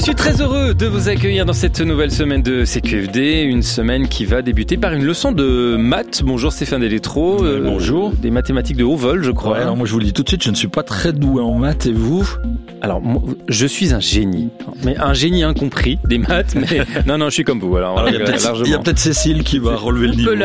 suis très heureux de vous accueillir dans cette nouvelle semaine de CQFD, une semaine qui va débuter par une leçon de maths. Bonjour Stéphane Delétro. Bonjour. Des mathématiques de haut vol, je crois. Ouais, alors moi je vous le dis tout de suite, je ne suis pas très doué en maths, et vous ? Alors, je suis un génie, mais un génie incompris des maths, mais non, je suis comme vous. Alors, il y a peut-être Cécile qui va relever le niveau.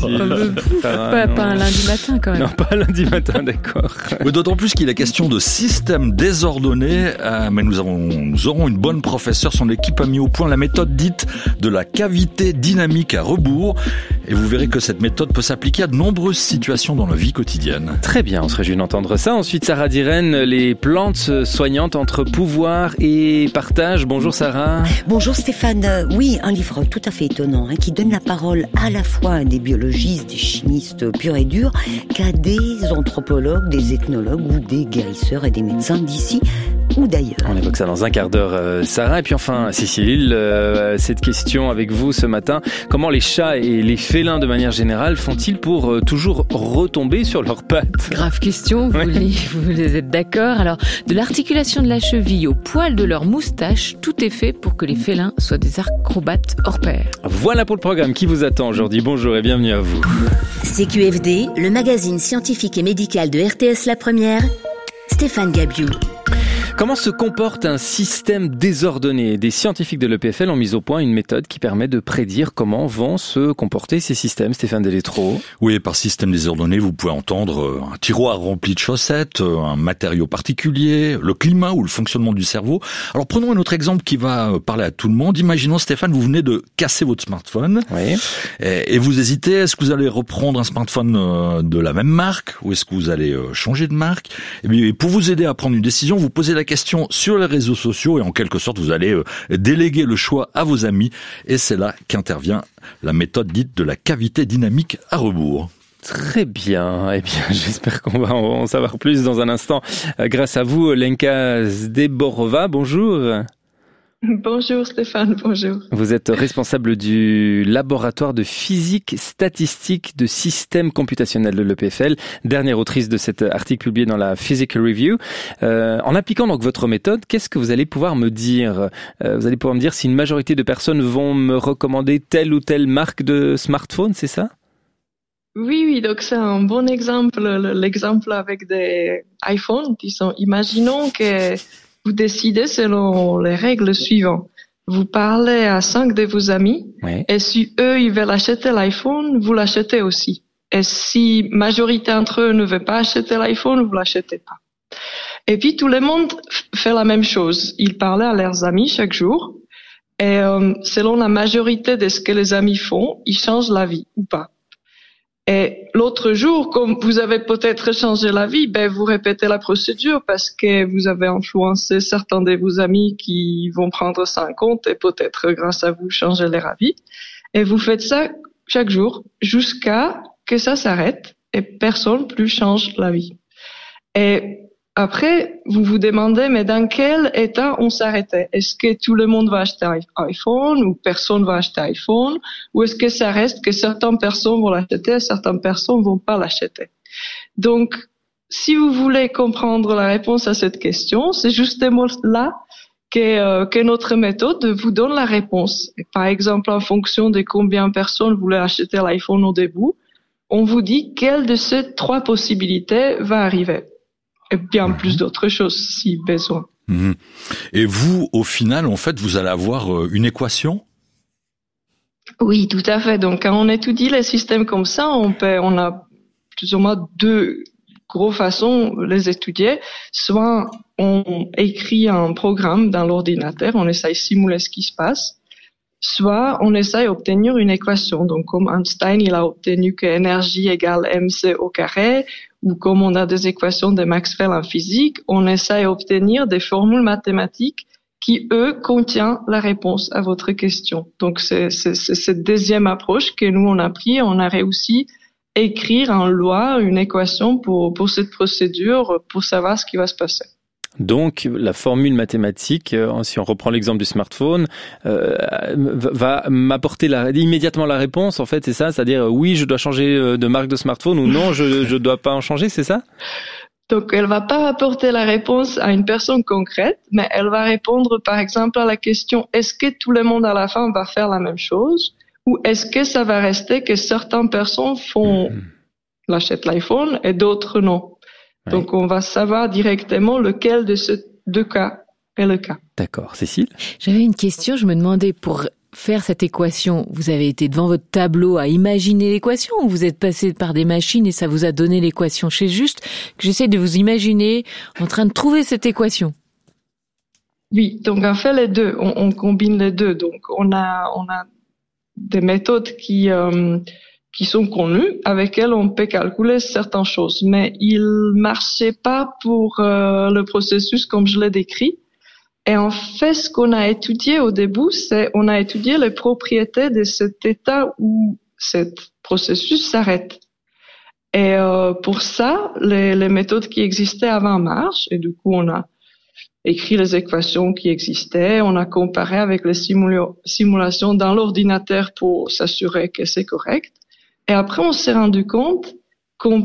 Pas un lundi matin quand même. Non, pas un lundi matin, d'accord. Mais d'autant plus qu'il est question de système désordonné, mais nous aurons une bonne professeure. Son équipe a mis au point la méthode dite de la cavité dynamique à rebours. Et vous verrez que cette méthode peut s'appliquer à de nombreuses situations dans la vie quotidienne. Très bien, on se réjouit d'entendre ça. Ensuite, Sarah Diren, les plantes soignantes entre pouvoir et partage. Bonjour Sarah. Bonjour Stéphane. Oui, un livre tout à fait étonnant qui donne la parole à la fois à des biologistes, des chimistes purs et durs, qu'à des anthropologues, des ethnologues ou des guérisseurs et des médecins d'ici ou d'ailleurs. On évoque ça dans un quart d'heure, Sarah. Et puis enfin, Cécile, cette question avec vous ce matin. Comment les chats et les félins de manière générale font-ils pour toujours retomber sur leurs pattes ? Grave question, vous les êtes d'accord. Alors, de l'articulation de la cheville au poil de leur moustache, tout est fait pour que les félins soient des acrobates hors pair. Voilà pour le programme qui vous attend aujourd'hui. Bonjour et bienvenue à vous. CQFD, le magazine scientifique et médical de RTS La Première, Stéphane Gabiou. Comment se comporte un système désordonné ? Des scientifiques de l'EPFL ont mis au point une méthode qui permet de prédire comment vont se comporter ces systèmes. Stéphane Delétro. Oui, par système désordonné, vous pouvez entendre un tiroir rempli de chaussettes, un matériau particulier, le climat ou le fonctionnement du cerveau. Alors prenons un autre exemple qui va parler à tout le monde. Imaginons, Stéphane, vous venez de casser votre smartphone. Oui. Et vous hésitez, est-ce que vous allez reprendre un smartphone de la même marque ou est-ce que vous allez changer de marque ? Et bien, pour vous aider à prendre une décision, vous posez la question sur les réseaux sociaux et en quelque sorte vous allez déléguer le choix à vos amis et c'est là qu'intervient la méthode dite de la cavité dynamique à rebours. Très bien. Eh bien, j'espère qu'on va en savoir plus dans un instant grâce à vous, Lenka Zdeborova. Bonjour. Bonjour Stéphane, bonjour. Vous êtes responsable du laboratoire de physique statistique de systèmes computationnels de l'EPFL, dernière autrice de cet article publié dans la Physical Review. En appliquant donc votre méthode, qu'est-ce que vous allez pouvoir me dire ? Vous allez pouvoir me dire si une majorité de personnes vont me recommander telle ou telle marque de smartphone, c'est ça ? Oui, donc c'est un bon exemple, l'exemple avec des iPhones. Imaginons que vous décidez selon les règles suivantes. Vous parlez à 5 de vos amis, oui. Et si eux, ils veulent acheter l'iPhone, vous l'achetez aussi. Et si majorité d'entre eux ne veut pas acheter l'iPhone, vous l'achetez pas. Et puis, tout le monde fait la même chose. Ils parlaient à leurs amis chaque jour. Et selon la majorité de ce que les amis font, ils changent la vie ou pas. Et l'autre jour, comme vous avez peut-être changé la vie, vous répétez la procédure parce que vous avez influencé certains de vos amis qui vont prendre ça en compte et peut-être grâce à vous changer leur avis. Et vous faites ça chaque jour jusqu'à que ça s'arrête et personne plus change la vie. Et après, vous vous demandez, mais dans quel état on s'arrêtait? Est-ce que tout le monde va acheter un iPhone ou personne va acheter un iPhone? Ou est-ce que ça reste que certaines personnes vont l'acheter et certaines personnes vont pas l'acheter? Donc, si vous voulez comprendre la réponse à cette question, c'est justement là que notre méthode vous donne la réponse. Et par exemple, en fonction de combien de personnes voulaient acheter l'iPhone au début, on vous dit quelle de ces 3 possibilités va arriver. Et bien plus d'autres choses si besoin. Et vous, au final, en fait, vous allez avoir une équation ? Oui, tout à fait. Donc, quand on étudie les systèmes comme ça, on a plus ou moins 2 grosses façons de les étudier. Soit on écrit un programme dans l'ordinateur, on essaye de simuler ce qui se passe. Soit on essaye d'obtenir une équation. Donc, comme Einstein, il a obtenu que énergie égale mc au carré, ou comme on a des équations de Maxwell en physique, on essaye d'obtenir des formules mathématiques qui, eux, contiennent la réponse à votre question. Donc, c'est cette deuxième approche que nous, on a pris. On a réussi à écrire en loi une équation pour cette procédure, pour savoir ce qui va se passer. Donc, la formule mathématique, si on reprend l'exemple du smartphone, va m'apporter immédiatement la réponse, en fait, c'est ça? C'est-à-dire, oui, je dois changer de marque de smartphone ou non, je dois pas en changer, c'est ça? Donc, elle va pas apporter la réponse à une personne concrète, mais elle va répondre, par exemple, à la question, est-ce que tout le monde à la fin va faire la même chose? Ou est-ce que ça va rester que certaines personnes l'achètent l'iPhone et d'autres non? Ouais. Donc, on va savoir directement lequel de ces deux cas est le cas. D'accord. Cécile? J'avais une question, je me demandais, pour faire cette équation, vous avez été devant votre tableau à imaginer l'équation ou vous êtes passé par des machines et ça vous a donné l'équation? C'est juste que j'essaie de vous imaginer en train de trouver cette équation. Oui, donc on fait les deux, on combine les deux. Donc on a des méthodes qui sont connues, avec elles on peut calculer certaines choses, mais ils marchaient pas pour le processus comme je l'ai décrit. Et en fait, ce qu'on a étudié au début, c'est on a étudié les propriétés de cet état où ce processus s'arrête. Et pour ça, les méthodes qui existaient avant marchent. Et du coup, on a écrit les équations qui existaient, on a comparé avec les simulations dans l'ordinateur pour s'assurer que c'est correct. Et après, on s'est rendu compte qu'on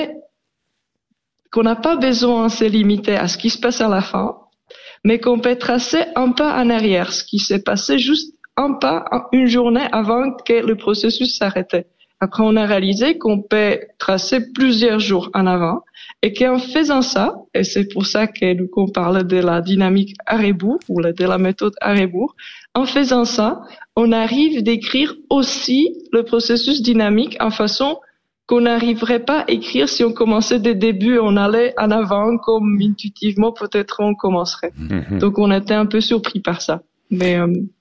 n'a pas besoin de se limiter à ce qui se passe à la fin, mais qu'on peut tracer un pas en arrière, ce qui s'est passé juste un pas, une journée avant que le processus s'arrêtait. Après, on a réalisé qu'on peut tracer plusieurs jours en avant et qu'en faisant ça, et c'est pour ça que nous on parle de la dynamique à rebours ou de la méthode à rebours, en faisant ça, on arrive d'écrire aussi le processus dynamique en façon qu'on n'arriverait pas à écrire si on commençait des débuts, on allait en avant comme intuitivement peut-être on commencerait. Donc on était un peu surpris par ça. Mais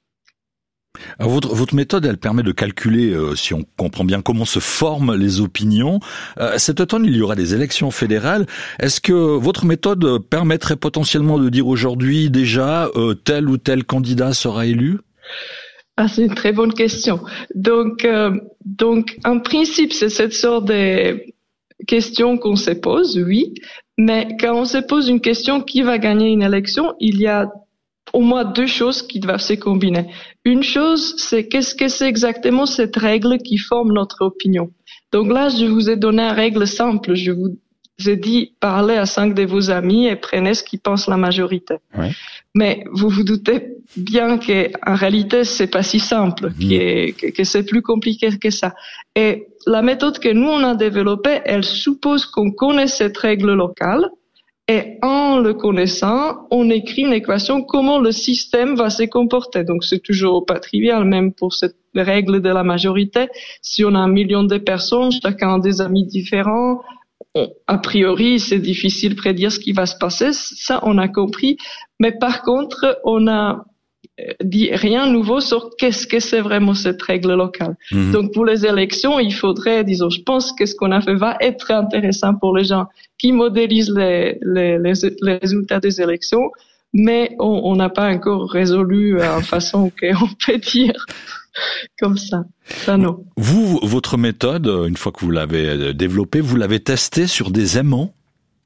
alors votre méthode, elle permet de calculer, si on comprend bien, comment se forment les opinions. Cet automne, il y aura des élections fédérales. Est-ce que votre méthode permettrait potentiellement de dire aujourd'hui déjà tel ou tel candidat sera élu? Ah, c'est une très bonne question. Donc, en principe, c'est cette sorte de question qu'on se pose, oui. Mais quand on se pose une question qui va gagner une élection, il y a au moins deux choses qui doivent se combiner. Une chose, c'est qu'est-ce que c'est exactement cette règle qui forme notre opinion. Donc là, je vous ai donné une règle simple. Je vous ai dit, parlez à 5 de vos amis et prenez ce qui pense la majorité. Ouais. Mais vous vous doutez bien qu'en réalité, c'est pas si simple, que c'est plus compliqué que ça. Et la méthode que nous, on a développée, elle suppose qu'on connaît cette règle locale. Et en le connaissant, on écrit une équation comment le système va se comporter. Donc c'est toujours pas trivial, même pour cette règle de la majorité. Si on a 1 million de personnes, chacun a des amis différents, a priori c'est difficile de prédire ce qui va se passer. Ça, on a compris. Mais par contre, on a dit rien de nouveau sur qu'est-ce que c'est vraiment cette règle locale. Donc pour les élections, il faudrait, disons, je pense que ce qu'on a fait va être intéressant pour les gens qui modélisent les résultats des élections, mais on n'a pas encore résolu en façon qu'on peut dire comme ça. Ça non. Vous, votre méthode, une fois que vous l'avez développée, vous l'avez testée sur des aimants?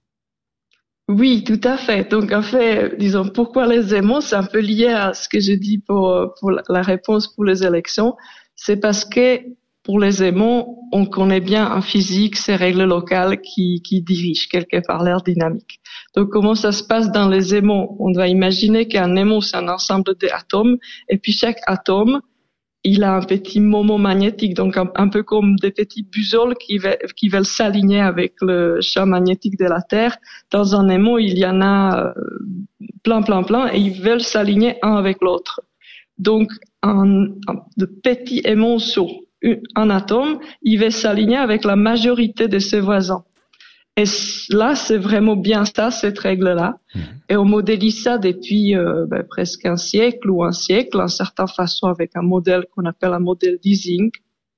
Oui, tout à fait. Donc, en fait, disons, pourquoi les aimants, c'est un peu lié à ce que j'ai dit pour la réponse pour les élections. C'est parce que pour les aimants, on connaît bien en physique ces règles locales qui dirigent quelque part l'air dynamique. Donc, comment ça se passe dans les aimants? On doit imaginer qu'un aimant, c'est un ensemble d'atomes, et puis chaque atome, il a un petit moment magnétique, donc un peu comme des petits bussoles qui veulent s'aligner avec le champ magnétique de la Terre. Dans un aimant, il y en a plein, et ils veulent s'aligner un avec l'autre. Donc, de petits aimants sur un atome, il va s'aligner avec la majorité de ses voisins. Et là, c'est vraiment bien ça, cette règle-là. Et on modélise ça depuis presque un siècle, en certaine façon, avec un modèle qu'on appelle un modèle d'Ising.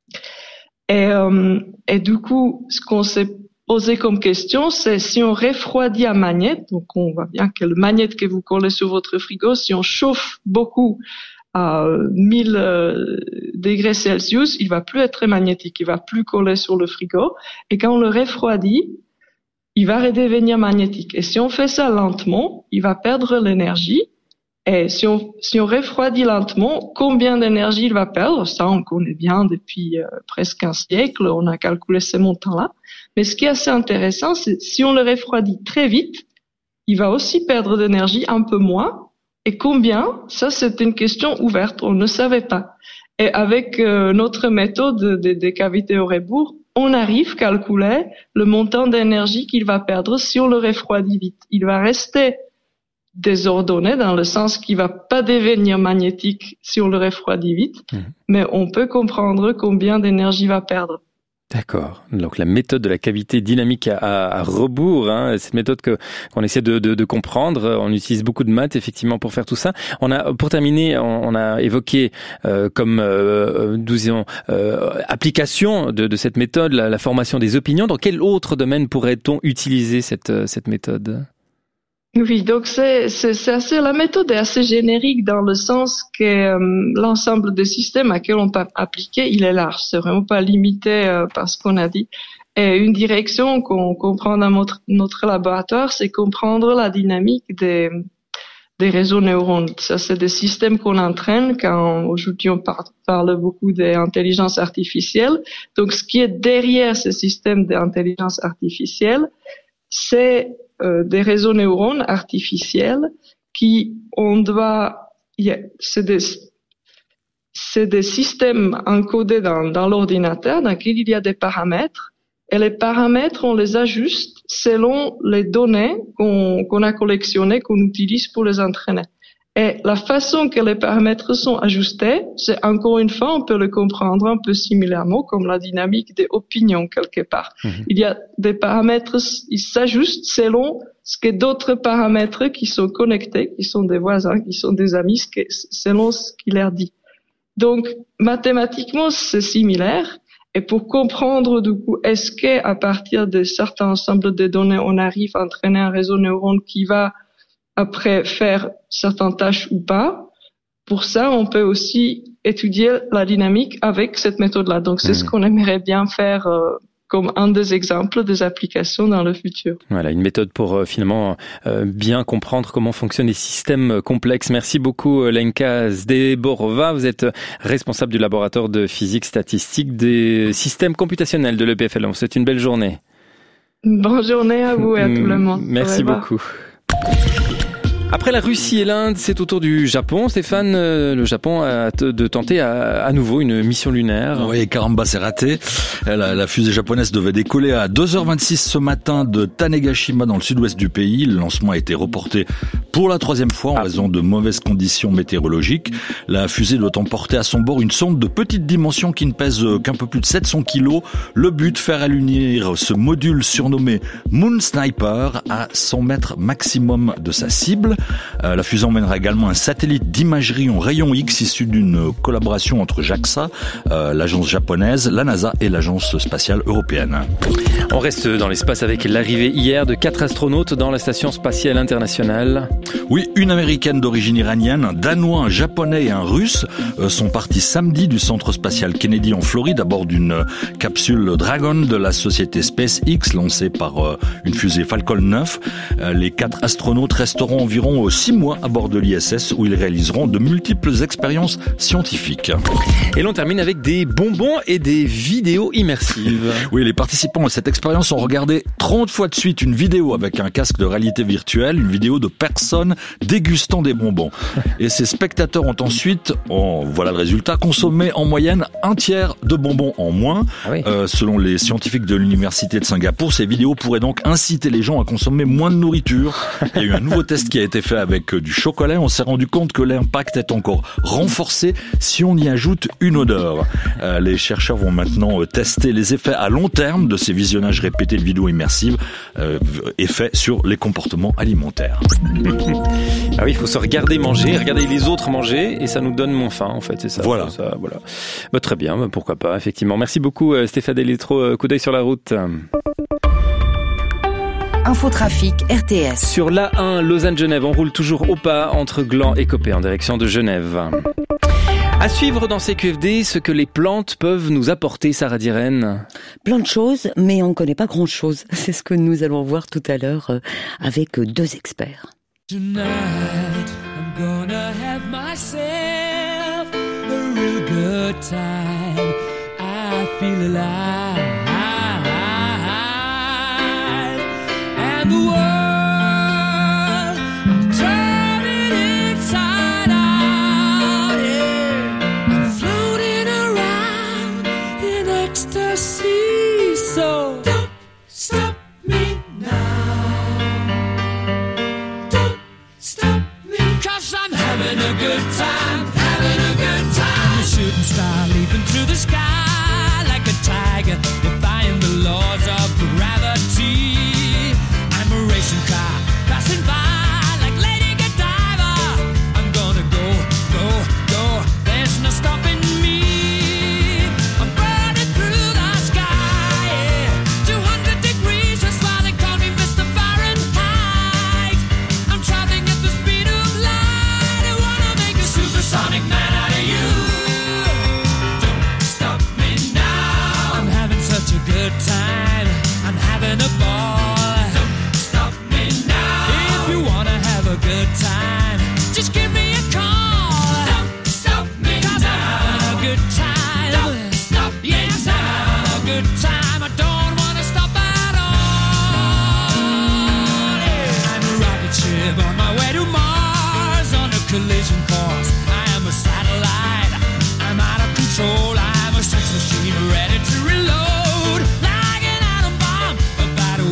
Et du coup, ce qu'on s'est posé comme question, c'est si on refroidit un magnet, donc on voit bien que le magnet que vous collez sur votre frigo, si on chauffe beaucoup à 1000 degrés Celsius, il va plus être magnétique, il va plus coller sur le frigo. Et quand on le refroidit, il va redevenir magnétique. Et si on fait ça lentement, il va perdre l'énergie Et si on refroidit lentement, combien d'énergie il va perdre? Ça, on connaît bien depuis presque un siècle. On a calculé ces montants-là. Mais ce qui est assez intéressant, c'est si on le refroidit très vite, il va aussi perdre d'énergie un peu moins. Et combien? Ça, c'est une question ouverte. On ne savait pas. Et avec notre méthode des cavités au rebours, on arrive à calculer le montant d'énergie qu'il va perdre si on le refroidit vite. Il va rester désordonné dans le sens qu'il va pas devenir magnétique si on le refroidit vite, mais on peut comprendre combien d'énergie va perdre. D'accord. Donc la méthode de la cavité dynamique à rebours, hein, cette méthode qu'on essaie de comprendre. On utilise beaucoup de maths effectivement pour faire tout ça. Pour terminer, on a évoqué application de cette méthode, la formation des opinions. Dans quel autre domaine pourrait-on utiliser cette méthode? Oui, donc la méthode est assez générique dans le sens que l'ensemble des systèmes à quels on peut appliquer, il est large. C'est vraiment pas limité par ce qu'on a dit. Et une direction qu'on comprend dans notre laboratoire, c'est comprendre la dynamique des réseaux neurones. Ça, c'est des systèmes qu'on entraîne quand aujourd'hui on parle beaucoup d'intelligence artificielle. Donc, ce qui est derrière ces systèmes d'intelligence artificielle, c'est des réseaux neurones artificiels c'est des systèmes encodés dans l'ordinateur dans lesquels il y a des paramètres et les paramètres on les ajuste selon les données qu'on a collectionnées, qu'on utilise pour les entraîner. Et la façon que les paramètres sont ajustés, c'est encore une fois, on peut le comprendre un peu similairement comme la dynamique des opinions quelque part. Il y a des paramètres, ils s'ajustent selon ce que d'autres paramètres qui sont connectés, qui sont des voisins, qui sont des amis, selon ce qu'il leur dit. Donc, mathématiquement, c'est similaire. Et pour comprendre, du coup, est-ce qu'à partir de certains ensembles de données, on arrive à entraîner un réseau neurone qui va après faire certaines tâches ou pas. Pour ça, on peut aussi étudier la dynamique avec cette méthode-là. Donc, c'est ce qu'on aimerait bien faire comme un des exemples des applications dans le futur. Voilà, une méthode pour finalement bien comprendre comment fonctionnent les systèmes complexes. Merci beaucoup Lenka Zdeborova. Vous êtes responsable du laboratoire de physique statistique des systèmes computationnels de l'EPFL. On vous souhaite une belle journée. Bonne journée à vous et à tout le monde. Merci beaucoup. Après la Russie et l'Inde, c'est au tour du Japon. Stéphane, le Japon a de tenter à nouveau une mission lunaire. Oui, caramba, c'est raté. La fusée japonaise devait décoller à 2h26 ce matin de Tanegashima dans le sud-ouest du pays. Le lancement a été reporté pour la 3e fois en raison de mauvaises conditions météorologiques. La fusée doit emporter à son bord une sonde de petite dimension qui ne pèse qu'un peu plus de 700 kilos. Le but, faire allunir ce module surnommé Moon Sniper à 100 mètres maximum de sa cible. La fusée emmènera également un satellite d'imagerie en rayon X issu d'une collaboration entre JAXA, l'agence japonaise, la NASA et l'agence spatiale européenne. On reste dans l'espace avec l'arrivée hier de 4 astronautes dans la station spatiale internationale. Oui, une américaine d'origine iranienne, un danois, un japonais et un russe sont partis samedi du centre spatial Kennedy en Floride à bord d'une capsule Dragon de la société SpaceX lancée par une fusée Falcon 9. Les 4 astronautes resteront environ 6 mois à bord de l'ISS où ils réaliseront de multiples expériences scientifiques. Et l'on termine avec des bonbons et des vidéos immersives. Oui, les participants à cette expérience ont regardé 30 fois de suite une vidéo avec un casque de réalité virtuelle, une vidéo de personnes dégustant des bonbons. Et ces spectateurs ont ensuite, voilà le résultat, consommé en moyenne un tiers de bonbons en moins. Ah oui. Selon les scientifiques de l'université de Singapour, ces vidéos pourraient donc inciter les gens à consommer moins de nourriture. Il y a eu un nouveau test qui a été fait avec du chocolat. On s'est rendu compte que l'impact est encore renforcé si on y ajoute une odeur. Les chercheurs vont maintenant tester les effets à long terme de ces visionnages répétés de vidéos immersives, effets sur les comportements alimentaires. Ah oui, il faut se regarder manger, regarder les autres manger, et ça nous donne moins faim, en fait, c'est ça. Voilà. Voilà. Bah, très bien, pourquoi pas, effectivement. Merci beaucoup, Stéphane Delétro. Coup d'œil sur la route. Infotrafic RTS. Sur l'A1 Lausanne-Genève, on roule toujours au pas entre Gland et Coppet en direction de Genève. À suivre dans CQFD, ce que les plantes peuvent nous apporter, Sarah Diren. Plein de choses, mais on ne connaît pas grand-chose. C'est ce que nous allons voir tout à l'heure avec 2 experts. Tonight, I'm gonna have myself a real good time. I feel alive, and the world, I'm turning inside out, yeah. I'm floating around in ecstasy, so don't stop me now. Don't stop me, 'cause I'm having a good time, having a good time. I'm a shooting star leaping through the sky like a tiger, defying the laws of gravity. I'm a racing car passing by like Lady Godiva. I'm gonna go, go, go. There's no stopping me. I'm burning through the sky, yeah. 200 degrees, that's why they call me Mr. Fahrenheit. I'm traveling at the speed of light. I wanna make a supersonic man out of you. Don't stop me now. I'm having such a good time. I'm having a ball. Don't stop me now. If you wanna have a good time, just give me a call. Don't stop me now. 'Cause I'm having a good time. Don't stop me now. Yes, I'm having a good time. I don't wanna stop at all. Yeah. I'm a rocket ship on my way to Mars on a collision course. I am a satellite. I'm out of control. I'm a sex machine ready to reload. Like an atom bomb about to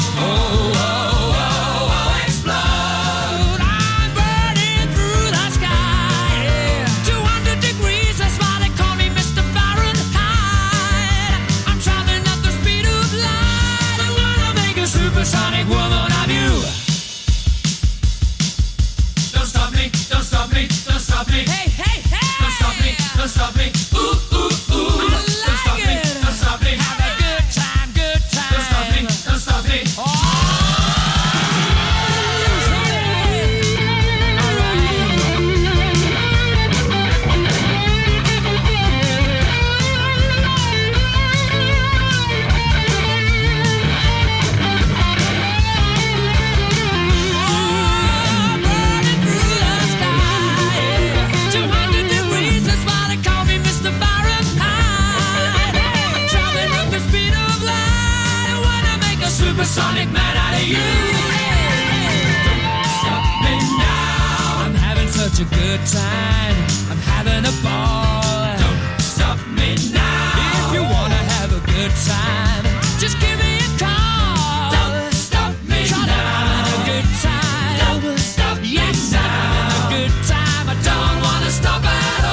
explode. I'm burning through the sky, yeah. 200 degrees, that's why they call me Mr. Fahrenheit. I'm traveling at the speed of light. I wanna make a supersonic woman of you. Don't stop me, don't stop me, don't stop me. Hey, hey, hey! Don't stop me, don't stop me. Ooh, ooh, ooh. Don't stop me, don't stop me. Have a good time, good time. Don't stop me, don't stop me. Oh! Burning through the sky, 200 degrees, that's why they call me Mr. Fahrenheit. Traveling at the speed of light, I wanna make a supersonic man out of you. Don't stop me now. I'm having such a good time. I'm having a ball. Don't stop me now. If you wanna have a good time, just give me a call. Don't stop me now. 'Cause I'm having a good time. Don't stop me now. Yes, I'm having a good time. I don't wanna stop at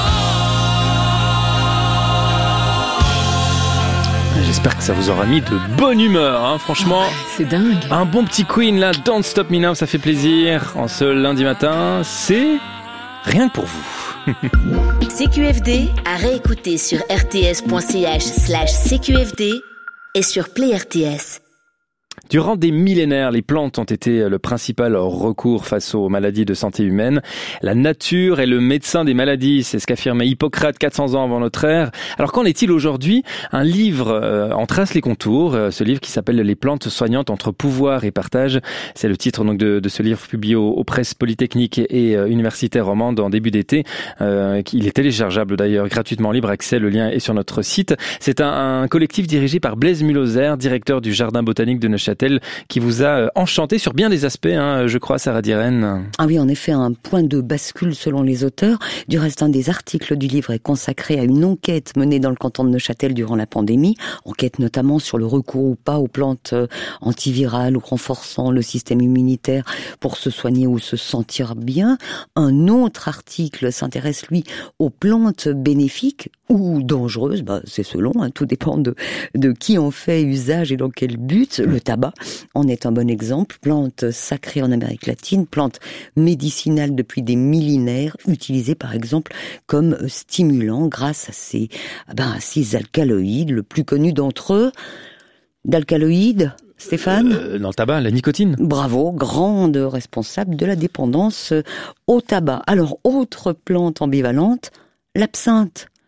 all. J'espère que ça vous aura mis de bonne humeur, hein, franchement. C'est dingue. Un bon petit Queen là, Don't Stop Me Now, ça fait plaisir. En ce lundi matin, c'est rien que pour vous. CQFD à réécouter sur rts.ch/CQFD et sur Play RTS. Durant des millénaires, les plantes ont été le principal recours face aux maladies de santé humaine. La nature est le médecin des maladies, c'est ce qu'affirmait Hippocrate 400 ans avant notre ère. Alors qu'en est-il aujourd'hui? Un livre en trace les contours, ce livre qui s'appelle Les plantes soignantes entre pouvoir et partage. C'est le titre donc de ce livre publié aux presses polytechniques et universitaires romandes en début d'été. Il est téléchargeable d'ailleurs gratuitement, libre accès, le lien est sur notre site. C'est un collectif dirigé par Blaise Mulhoser, directeur du Jardin botanique de Neuchâtel, qui vous a enchanté sur bien des aspects, hein, je crois, Sarah Diren. Ah oui, en effet, un point de bascule selon les auteurs. Du reste, un des articles du livre est consacré à une enquête menée dans le canton de Neuchâtel durant la pandémie. Enquête notamment sur le recours ou pas aux plantes antivirales ou renforçant le système immunitaire pour se soigner ou se sentir bien. Un autre article s'intéresse, lui, aux plantes bénéfiques ou dangereuses. C'est selon, hein, tout dépend de qui en fait usage et dans quel but. Le tabac en est un bon exemple. Plante sacrée en Amérique latine, plante médicinale depuis des millénaires, utilisée par exemple comme stimulant grâce à ces alcaloïdes. Le plus connu d'entre eux, d'alcaloïdes, Stéphane? Dans le tabac, la nicotine. Bravo, grande responsable de la dépendance au tabac. Alors, autre plante ambivalente, l'absinthe.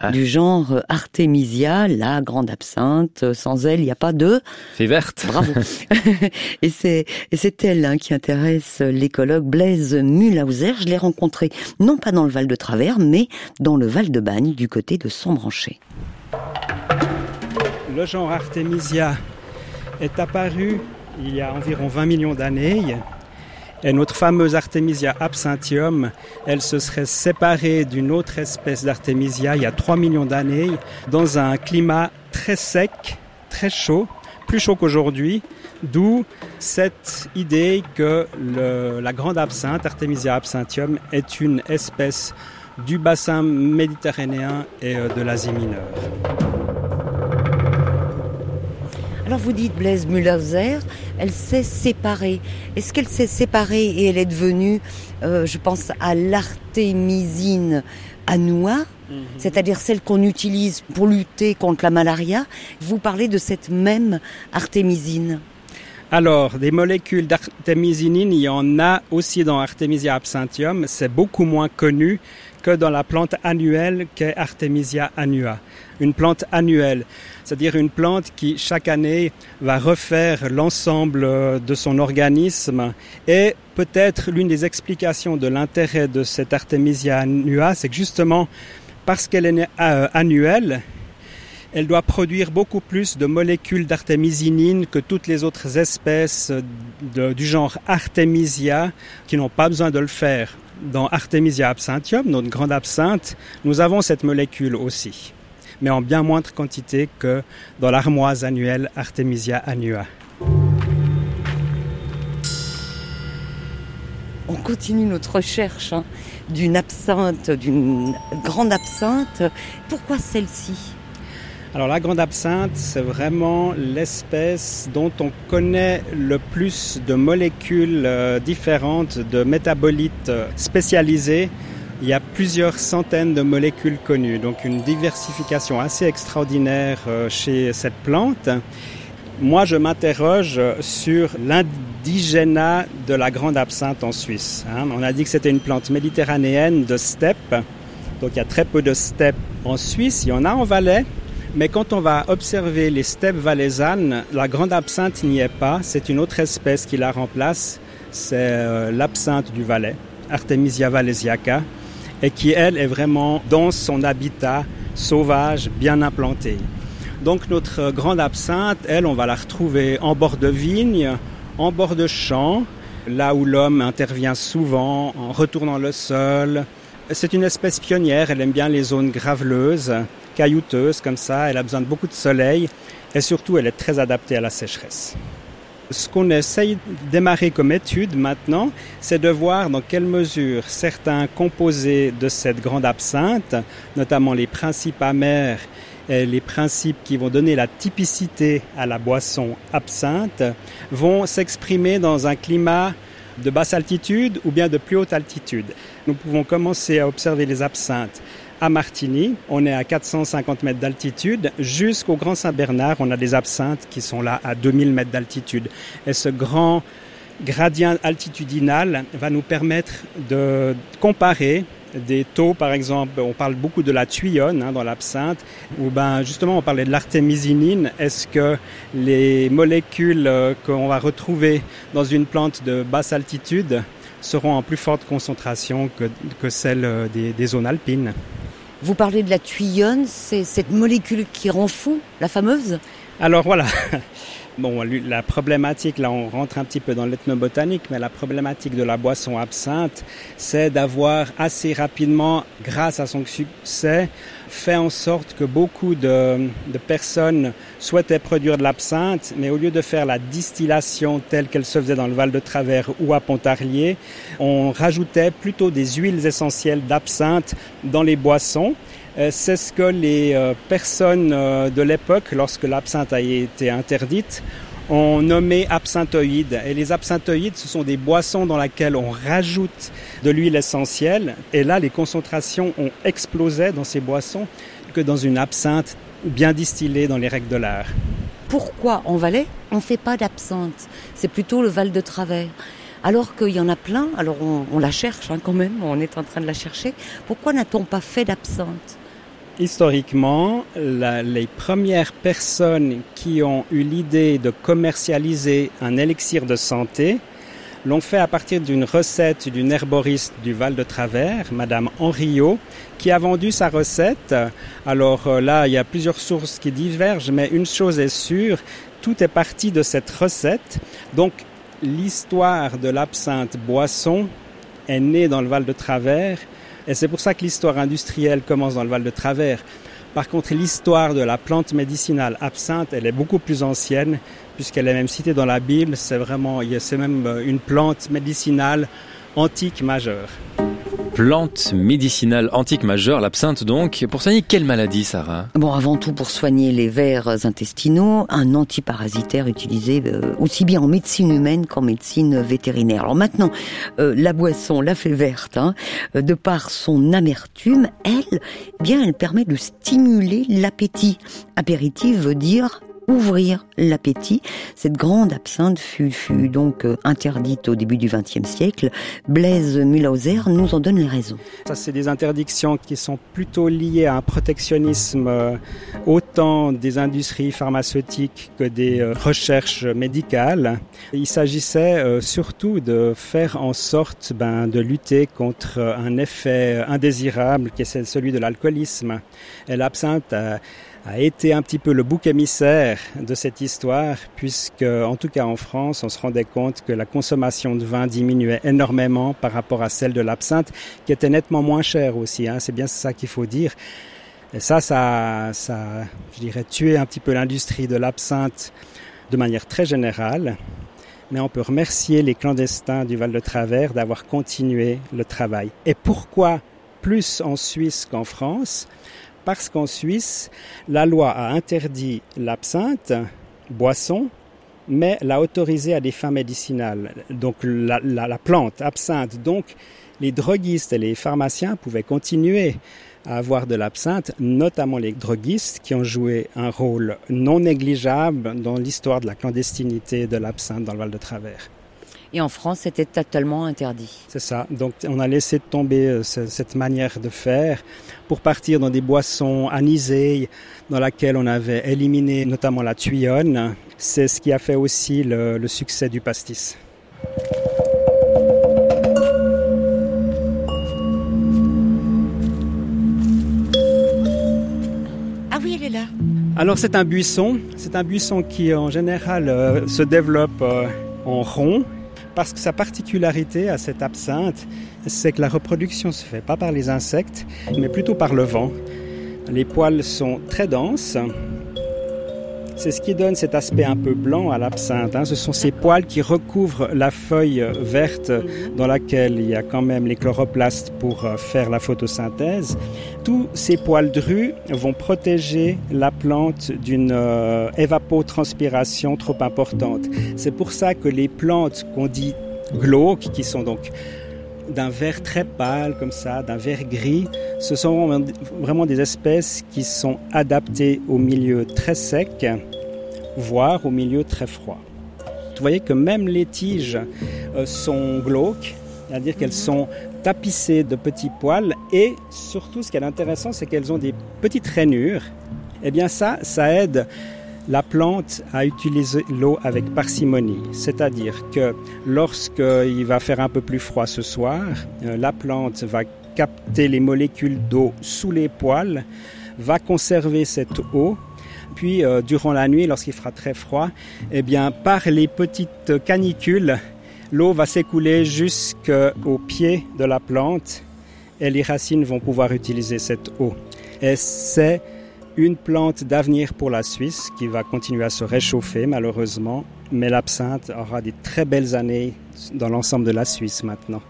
du genre Artemisia, la grande absinthe. Sans elle, il n'y a pas de... Fée verte. Bravo. Et c'est elle qui intéresse l'écologue Blaise Mühlhauser. Je l'ai rencontrée non pas dans le Val de Travers, mais dans le Val de Bagne, du côté de Sambranché. Le genre Artemisia est apparu il y a environ 20 millions d'années. Et notre fameuse Artemisia absinthium, elle se serait séparée d'une autre espèce d'Artemisia il y a 3 millions d'années dans un climat très sec, très chaud, plus chaud qu'aujourd'hui, d'où cette idée que la grande absinthe, Artemisia absinthium, est une espèce du bassin méditerranéen et de l'Asie mineure. Alors vous dites Blaise Mühlhauser, elle s'est séparée. Est-ce qu'elle s'est séparée et elle est devenue, je pense à l'artémisine annua, c'est-à-dire celle qu'on utilise pour lutter contre la malaria? Vous parlez de cette même artémisine. Alors, des molécules d'artémisinine, il y en a aussi dans Artemisia absinthium. C'est beaucoup moins connu que dans la plante annuelle qu'est Artemisia annua. Une plante annuelle, c'est-à-dire une plante qui chaque année va refaire l'ensemble de son organisme. Et peut-être l'une des explications de l'intérêt de cette Artemisia annua, c'est que justement parce qu'elle est annuelle, elle doit produire beaucoup plus de molécules d'artémisinine que toutes les autres espèces du genre Artemisia qui n'ont pas besoin de le faire. Dans Artemisia absinthium, notre grande absinthe, nous avons cette molécule aussi, mais en bien moindre quantité que dans l'armoise annuelle Artemisia annua. On continue notre recherche d'une absinthe, d'une grande absinthe. Pourquoi celle-ci ? Alors la grande absinthe, c'est vraiment l'espèce dont on connaît le plus de molécules différentes, de métabolites spécialisés. Il y a plusieurs centaines de molécules connues, donc une diversification assez extraordinaire chez cette plante. Moi, je m'interroge sur l'indigénat de la grande absinthe en Suisse. On a dit que c'était une plante méditerranéenne de steppe, donc il y a très peu de steppes en Suisse, il y en a en Valais. Mais quand on va observer les steppes valaisannes, la grande absinthe n'y est pas. C'est une autre espèce qui la remplace. C'est l'absinthe du Valais, Artemisia valesiaca, et qui, elle, est vraiment dans son habitat sauvage, bien implanté. Donc notre grande absinthe, elle, on va la retrouver en bord de vigne, en bord de champ, là où l'homme intervient souvent, en retournant le sol. C'est une espèce pionnière, elle aime bien les zones graveleuses, caillouteuses comme ça, elle a besoin de beaucoup de soleil et surtout elle est très adaptée à la sécheresse. Ce qu'on essaye de démarrer comme étude maintenant, c'est de voir dans quelle mesure certains composés de cette grande absinthe, notamment les principes amers et les principes qui vont donner la typicité à la boisson absinthe, vont s'exprimer dans un climat de basse altitude ou bien de plus haute altitude. Nous pouvons commencer à observer les absinthes à Martigny, on est à 450 mètres d'altitude, jusqu'au Grand Saint-Bernard, on a des absinthes qui sont là à 2000 mètres d'altitude. Et ce grand gradient altitudinal va nous permettre de comparer des taux, par exemple, on parle beaucoup de la tuyonne dans l'absinthe, où justement on parlait de l'artémisinine. Est-ce que les molécules qu'on va retrouver dans une plante de basse altitude seront en plus forte concentration que celles des zones alpines? Vous parlez de la tuyonne, c'est cette molécule qui rend fou, la fameuse ? Alors voilà. Bon, la problématique, là on rentre un petit peu dans l'ethnobotanique, mais la problématique de la boisson absinthe, c'est d'avoir assez rapidement, grâce à son succès, fait en sorte que beaucoup de personnes souhaitaient produire de l'absinthe, mais au lieu de faire la distillation telle qu'elle se faisait dans le Val de Travers ou à Pontarlier, on rajoutait plutôt des huiles essentielles d'absinthe dans les boissons. C'est ce que les personnes de l'époque, lorsque l'absinthe a été interdite, ont nommé absinthoïdes. Et les absinthoïdes, ce sont des boissons dans lesquelles on rajoute de l'huile essentielle. Et là, les concentrations ont explosé dans ces boissons que dans une absinthe bien distillée dans les règles de l'art. Pourquoi en Valais, on ne fait pas d'absinthe ? C'est plutôt le Val de Travers. Alors qu'il y en a plein, alors on la cherche quand même, on est en train de la chercher. Pourquoi n'a-t-on pas fait d'absinthe ? Historiquement, les premières personnes qui ont eu l'idée de commercialiser un élixir de santé l'ont fait à partir d'une recette d'une herboriste du Val de Travers, Madame Henriot, qui a vendu sa recette. Alors là, il y a plusieurs sources qui divergent, mais une chose est sûre, tout est parti de cette recette. Donc, l'histoire de l'absinthe boisson est née dans le Val de Travers, et c'est pour ça que l'histoire industrielle commence dans le Val de Travers. Par contre, l'histoire de la plante médicinale absinthe, elle est beaucoup plus ancienne, puisqu'elle est même citée dans la Bible. C'est même une plante médicinale antique majeure. Plante médicinale antique majeure, l'absinthe donc. Pour soigner quelle maladie, Sarah ? Bon, avant tout pour soigner les vers intestinaux, un antiparasitaire utilisé aussi bien en médecine humaine qu'en médecine vétérinaire. Alors maintenant, la boisson, la fée verte, de par son amertume, elle permet de stimuler l'appétit. Apéritif veut dire ouvrir l'appétit. Cette grande absinthe fut donc interdite au début du XXe siècle. Blaise Mühlhauser nous en donne les raisons. Ça, c'est des interdictions qui sont plutôt liées à un protectionnisme autant des industries pharmaceutiques que des recherches médicales. Il s'agissait surtout de faire en sorte de lutter contre un effet indésirable qui est celui de l'alcoolisme. Et l'absinthe a été un petit peu le bouc émissaire de cette histoire, puisque, en tout cas en France, on se rendait compte que la consommation de vin diminuait énormément par rapport à celle de l'absinthe, qui était nettement moins chère aussi. C'est bien ça qu'il faut dire. Et ça, je dirais, tué un petit peu l'industrie de l'absinthe de manière très générale. Mais on peut remercier les clandestins du Val de Travers d'avoir continué le travail. Et pourquoi plus en Suisse qu'en France ? Parce qu'en Suisse, la loi a interdit l'absinthe, boisson, mais l'a autorisée à des fins médicinales. Donc la plante absinthe. Donc les droguistes et les pharmaciens pouvaient continuer à avoir de l'absinthe, notamment les droguistes qui ont joué un rôle non négligeable dans l'histoire de la clandestinité de l'absinthe dans le Val de Travers. Et en France, c'était totalement interdit. C'est ça. Donc, on a laissé tomber cette manière de faire pour partir dans des boissons anisées dans laquelle on avait éliminé notamment la tuyonne. C'est ce qui a fait aussi le succès du pastis. Ah oui, elle est là. Alors, c'est un buisson. C'est un buisson qui, en général, se développe en rond. Parce que sa particularité à cette absinthe, c'est que la reproduction ne se fait pas par les insectes, mais plutôt par le vent. Les poils sont très denses. C'est ce qui donne cet aspect un peu blanc à l'absinthe. Ce sont ces poils qui recouvrent la feuille verte dans laquelle il y a quand même les chloroplastes pour faire la photosynthèse. Tous ces poils drus vont protéger la plante d'une évapotranspiration trop importante. C'est pour ça que les plantes qu'on dit glauques, qui sont donc d'un vert très pâle comme ça, d'un vert gris, ce sont vraiment des espèces qui sont adaptées au milieu très sec, voire au milieu très froid. Vous voyez que même les tiges sont glauques, c'est-à-dire qu'elles sont tapissées de petits poils, et surtout ce qui est intéressant, c'est qu'elles ont des petites rainures. Eh bien ça aide la plante à utiliser l'eau avec parcimonie. C'est-à-dire que lorsqu'il va faire un peu plus froid ce soir, la plante va capter les molécules d'eau sous les poils, va conserver cette eau, puis durant la nuit, lorsqu'il fera très froid, eh bien par les petites canicules, l'eau va s'écouler jusqu'au pied de la plante et les racines vont pouvoir utiliser cette eau. Et c'est une plante d'avenir pour la Suisse qui va continuer à se réchauffer malheureusement, mais l'absinthe aura des très belles années dans l'ensemble de la Suisse maintenant.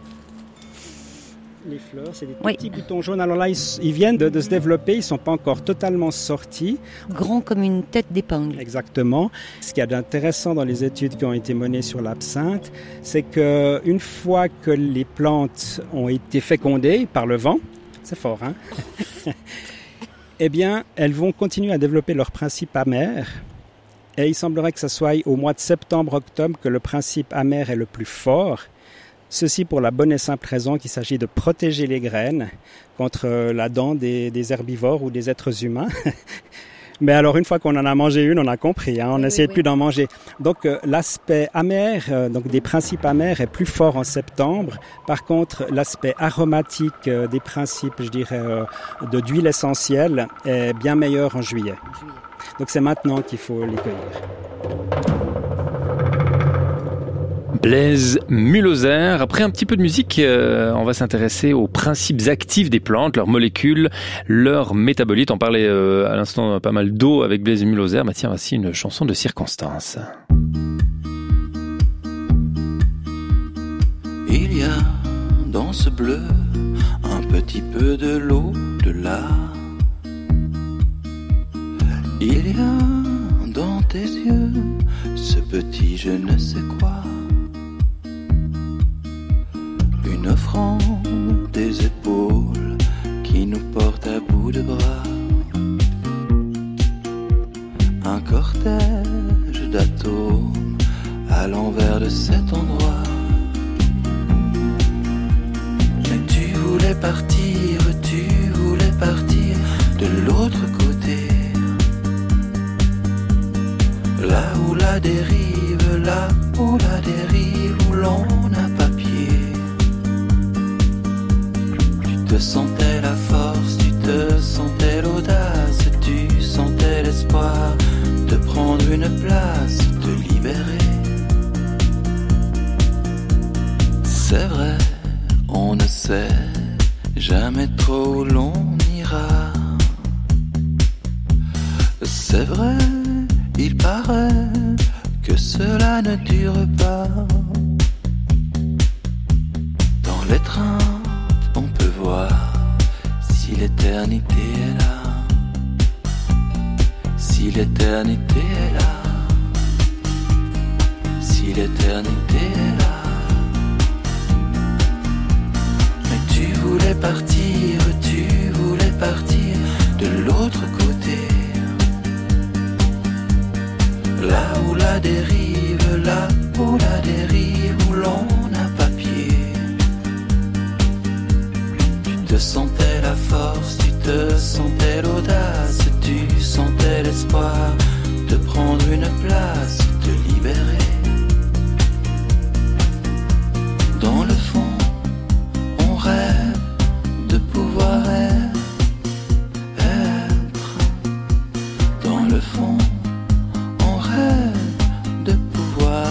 Les fleurs, c'est des petits boutons jaunes. Alors là, ils viennent de se développer, ils ne sont pas encore totalement sortis. Grands comme une tête d'épingle. Exactement. Ce qu'il y a d'intéressant dans les études qui ont été menées sur l'absinthe, c'est qu'une fois que les plantes ont été fécondées par le vent, c'est fort, eh bien, elles vont continuer à développer leur principe amer. Et il semblerait que ce soit au mois de septembre-octobre que le principe amer est le plus fort. Ceci pour la bonne et simple raison qu'il s'agit de protéger les graines contre la dent des herbivores ou des êtres humains. Mais alors, une fois qu'on en a mangé une, on a compris, on n'essaie plus d'en manger. Donc, l'aspect amer, donc des principes amers, est plus fort en septembre. Par contre, l'aspect aromatique des principes, je dirais, d'huile essentielle est bien meilleur en juillet. Donc, c'est maintenant qu'il faut les cueillir. Blaise Mühlhauser. Après un petit peu de musique, on va s'intéresser aux principes actifs des plantes, leurs molécules, leurs métabolites. On parlait à l'instant pas mal d'eau avec Blaise Mühlhauser. Tiens, voici une chanson de circonstance. Il y a dans ce bleu un petit peu de l'au-delà. Il y a dans tes yeux ce petit je ne sais quoi. Une offrande des épaules qui nous porte à bout de bras. Un cortège d'atomes à l'envers de cet endroit. Mais tu voulais partir de l'autre côté. Là où la dérive, où l'on n'a pas pied. Tu sentais la force, tu te sentais l'audace, tu sentais l'espoir de prendre une place, de libérer. C'est vrai, on ne sait jamais trop où l'on ira. C'est vrai, il paraît que cela ne dure pas. Dans les trains, on peut voir si l'éternité est là. Si l'éternité est là. Si l'éternité est là. Mais tu voulais partir de l'autre côté. Là où la dérive, où l'on n'a pas pied. Tu te sentais la force, tu te sentais l'audace, tu sentais l'espoir de prendre une place, de libérer. Dans le fond, on rêve de pouvoir être. Dans le fond, on rêve de pouvoir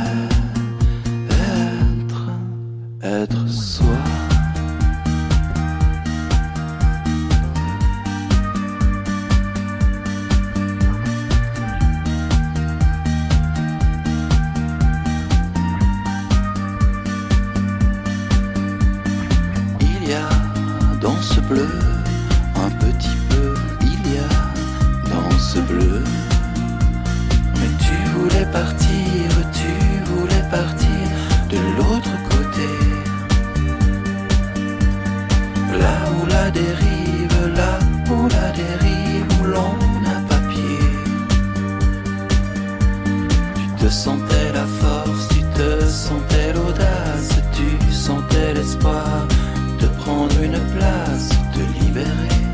être soi. Il y a dans ce bleu un petit peu, il y a dans ce bleu. Mais tu voulais partir de l'autre côté. Là où la dérive, où l'on n'a pas pied. Tu te sentais la force, tu te sentais l'audace, tu sentais l'espoir de prendre une place, de libérer.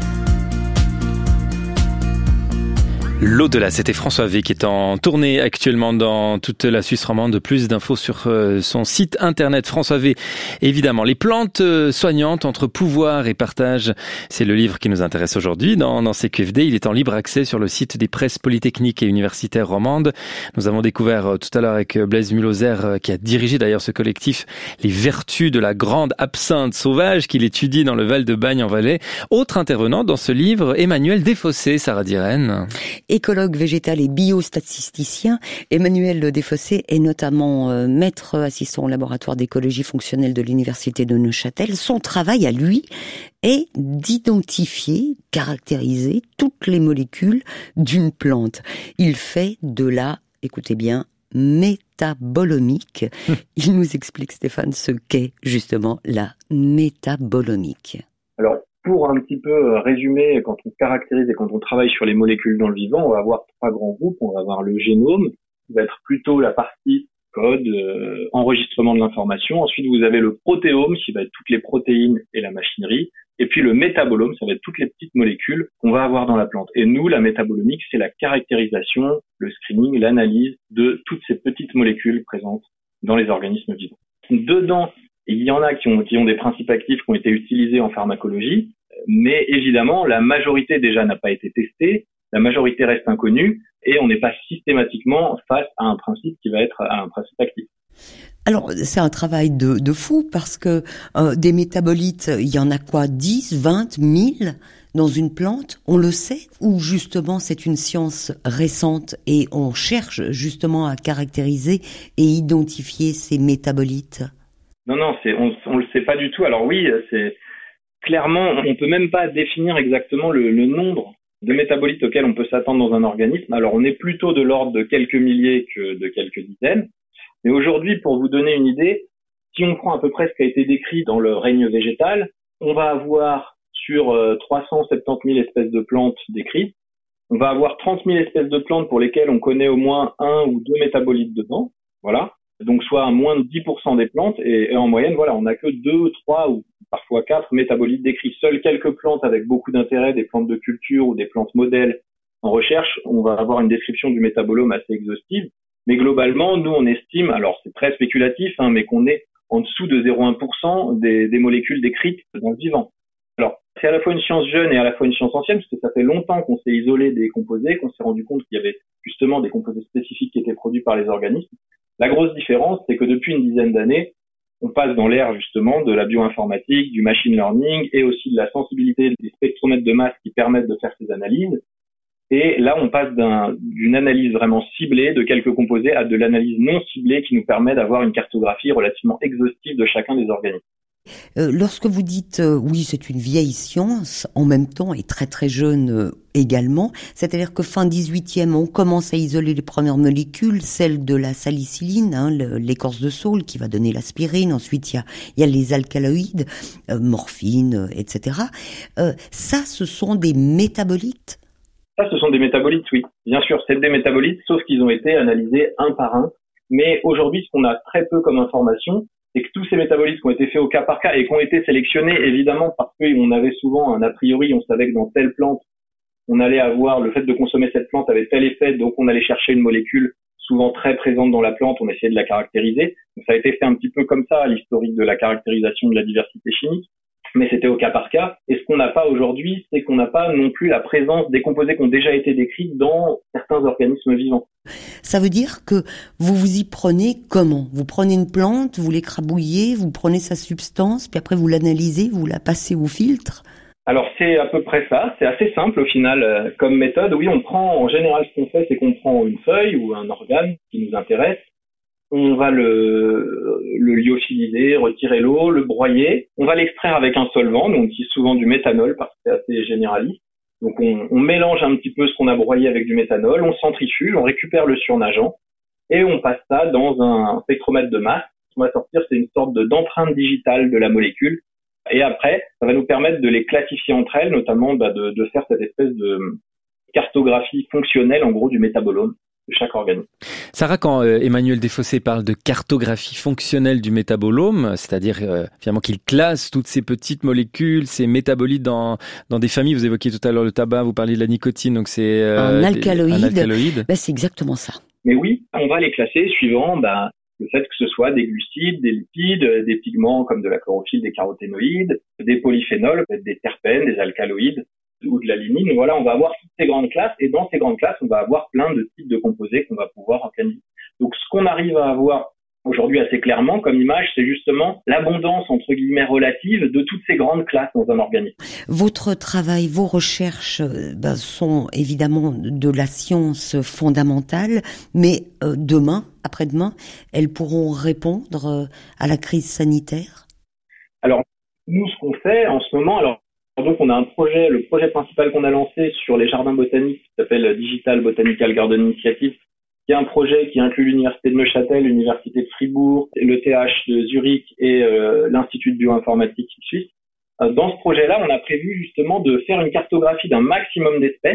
L'au-delà, c'était François V qui est en tournée actuellement dans toute la Suisse romande. Plus d'infos sur son site internet François V. Évidemment, les plantes soignantes entre pouvoir et partage, c'est le livre qui nous intéresse aujourd'hui dans CQFD. Il est en libre accès sur le site des presses polytechniques et universitaires romandes. Nous avons découvert tout à l'heure avec Blaise Mühlhauser, qui a dirigé d'ailleurs ce collectif, les vertus de la grande absinthe sauvage qu'il étudie dans le Val de Bagne en Valais. Autre intervenant dans ce livre, Emmanuel Desfossés, Sarah Diren. Écologue végétal et biostatisticien, Emmanuel Desfossés est notamment maître assistant au laboratoire d'écologie fonctionnelle de l'université de Neuchâtel. Son travail à lui est d'identifier, caractériser toutes les molécules d'une plante. Il fait de la, écoutez bien, métabolomique. Il nous explique, Stéphane, ce qu'est justement la métabolomique. Alors, pour un petit peu résumer, quand on caractérise et quand on travaille sur les molécules dans le vivant, on va avoir trois grands groupes. On va avoir le génome, qui va être plutôt la partie code, enregistrement de l'information. Ensuite, vous avez le protéome qui va être toutes les protéines et la machinerie. Et puis le métabolome, ça va être toutes les petites molécules qu'on va avoir dans la plante. Et nous, la métabolomique, c'est la caractérisation, le screening, l'analyse de toutes ces petites molécules présentes dans les organismes vivants. Dedans, il y en a qui ont des principes actifs qui ont été utilisés en pharmacologie, mais évidemment, la majorité déjà n'a pas été testée, la majorité reste inconnue, et on n'est pas systématiquement face à un principe qui va être un principe actif. Alors, c'est un travail de fou parce que des métabolites, il y en a quoi, 10, 20, 1000 dans une plante, on le sait, ou justement c'est une science récente et on cherche justement à caractériser et identifier ces métabolites? Non, on le sait pas du tout. Alors oui, c'est clairement, on peut même pas définir exactement le nombre de métabolites auxquels on peut s'attendre dans un organisme. Alors on est plutôt de l'ordre de quelques milliers que de quelques dizaines. Mais aujourd'hui, pour vous donner une idée, si on prend à peu près ce qui a été décrit dans le règne végétal, on va avoir sur 370 000 espèces de plantes décrites, on va avoir 30 000 espèces de plantes pour lesquelles on connaît au moins 1 ou 2 métabolites dedans, voilà. Donc soit à moins de 10% des plantes, et en moyenne, voilà, on n'a que 2, 3 ou parfois 4 métabolites décrits. Seules quelques plantes avec beaucoup d'intérêt, des plantes de culture ou des plantes modèles en recherche, on va avoir une description du métabolome assez exhaustive. Mais globalement, nous, on estime, alors c'est très spéculatif, mais qu'on est en dessous de 0,1% des molécules décrites dans le vivant. Alors, c'est à la fois une science jeune et à la fois une science ancienne, parce que ça fait longtemps qu'on s'est isolé des composés, qu'on s'est rendu compte qu'il y avait justement des composés spécifiques qui étaient produits par les organismes. La grosse différence, c'est que depuis une dizaine d'années, on passe dans l'ère justement de la bioinformatique, du machine learning et aussi de la sensibilité des spectromètres de masse qui permettent de faire ces analyses. Et là, on passe d'une analyse vraiment ciblée de quelques composés à de l'analyse non ciblée qui nous permet d'avoir une cartographie relativement exhaustive de chacun des organismes. Lorsque vous dites oui, c'est une vieille science, en même temps et très très jeune également, c'est-à-dire que fin 18e, on commence à isoler les premières molécules, celle de la salicyline, l'écorce de saule qui va donner l'aspirine, ensuite il y a les alcaloïdes, morphine, etc. Ça, ce sont des métabolites? Ça, ce sont des métabolites, oui. Bien sûr, c'est des métabolites, sauf qu'ils ont été analysés un par un. Mais aujourd'hui, ce qu'on a très peu comme information, c'est que tous ces métabolites qui ont été faits au cas par cas et qui ont été sélectionnés, évidemment, parce qu'on avait souvent un a priori, on savait que dans telle plante, on allait avoir, le fait de consommer cette plante avait tel effet, donc on allait chercher une molécule souvent très présente dans la plante, on essayait de la caractériser. Donc ça a été fait un petit peu comme ça, l'historique de la caractérisation de la diversité chimique. Mais c'était au cas par cas. Et ce qu'on n'a pas aujourd'hui, c'est qu'on n'a pas non plus la présence des composés qui ont déjà été décrits dans certains organismes vivants. Ça veut dire que vous vous y prenez comment? Vous prenez une plante, vous l'écrabouillez, vous prenez sa substance, puis après vous l'analysez, vous la passez au filtre? Alors c'est à peu près ça, c'est assez simple au final comme méthode. Oui, on prend, en général ce qu'on fait, c'est qu'on prend une feuille ou un organe qui nous intéresse. On va le lyophiliser, retirer l'eau, le broyer. On va l'extraire avec un solvant. Nous, on utilise souvent du méthanol parce que c'est assez généraliste. Donc, on mélange un petit peu ce qu'on a broyé avec du méthanol, on centrifuge, on récupère le surnageant et on passe ça dans un spectromètre de masse. Ce qu'on va sortir, c'est une sorte d'empreinte digitale de la molécule. Et après, ça va nous permettre de les classifier entre elles, notamment de faire cette espèce de cartographie fonctionnelle, en gros, du métabolome de chaque organisme. Sarah, quand Emmanuel Desfossés parle de cartographie fonctionnelle du métabolome, c'est-à-dire finalement qu'il classe toutes ces petites molécules, ces métabolites dans des familles, vous évoquiez tout à l'heure le tabac, vous parliez de la nicotine, donc c'est un alcaloïde. Ben, c'est exactement ça. Mais oui, on va les classer suivant le fait que ce soit des glucides, des lipides, des pigments comme de la chlorophylle, des caroténoïdes, des polyphénols, des terpènes, des alcaloïdes ou de la lignine. Voilà, on va avoir toutes ces grandes classes et dans ces grandes classes, on va avoir plein de types de composés qu'on va pouvoir organiser. Donc, ce qu'on arrive à avoir aujourd'hui assez clairement comme image, c'est justement l'abondance, entre guillemets, relative de toutes ces grandes classes dans un organisme. Votre travail, vos recherches sont évidemment de la science fondamentale, mais demain, après-demain, elles pourront répondre à la crise sanitaire? Alors, nous, ce qu'on fait en ce moment, donc on a un projet, le projet principal qu'on a lancé sur les jardins botaniques qui s'appelle Digital Botanical Garden Initiative, qui est un projet qui inclut l'Université de Neuchâtel, l'Université de Fribourg, le TH de Zurich et l'Institut de bioinformatique suisse. Dans ce projet-là, on a prévu justement de faire une cartographie d'un maximum d'espèces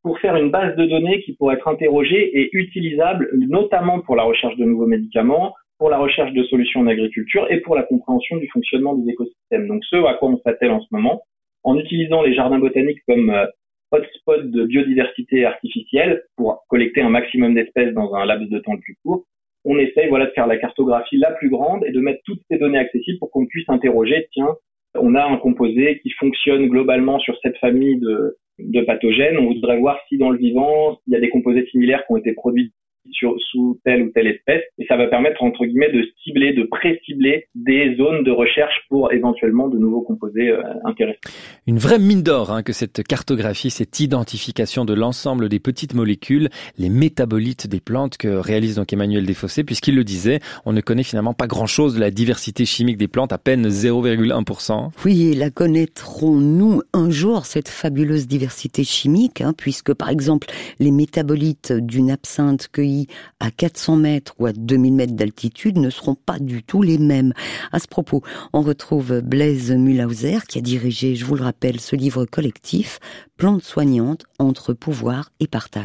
pour faire une base de données qui pourrait être interrogée et utilisable, notamment pour la recherche de nouveaux médicaments, pour la recherche de solutions en agriculture et pour la compréhension du fonctionnement des écosystèmes. Donc ce à quoi on s'attelle en ce moment, en utilisant les jardins botaniques comme hotspot de biodiversité artificielle pour collecter un maximum d'espèces dans un laps de temps le plus court, on essaye de faire la cartographie la plus grande et de mettre toutes ces données accessibles pour qu'on puisse interroger, tiens, on a un composé qui fonctionne globalement sur cette famille de pathogènes, on voudrait voir si dans le vivant, il y a des composés similaires qui ont été produits sous telle ou telle espèce, et ça va permettre entre guillemets de cibler, de pré-cibler des zones de recherche pour éventuellement de nouveaux composés intéressants. Une vraie mine d'or que cette cartographie, cette identification de l'ensemble des petites molécules, les métabolites des plantes que réalise donc Emmanuel Desfossés, puisqu'il le disait, on ne connaît finalement pas grand-chose de la diversité chimique des plantes, à peine 0,1%. Oui, et la connaîtrons-nous un jour, cette fabuleuse diversité chimique, puisque par exemple les métabolites d'une absinthe cueillie à 400 mètres ou à 2000 mètres d'altitude ne seront pas du tout les mêmes. À ce propos, on retrouve Blaise Mühlhauser qui a dirigé, je vous le rappelle, ce livre collectif « Plantes soignantes entre pouvoir et partage ».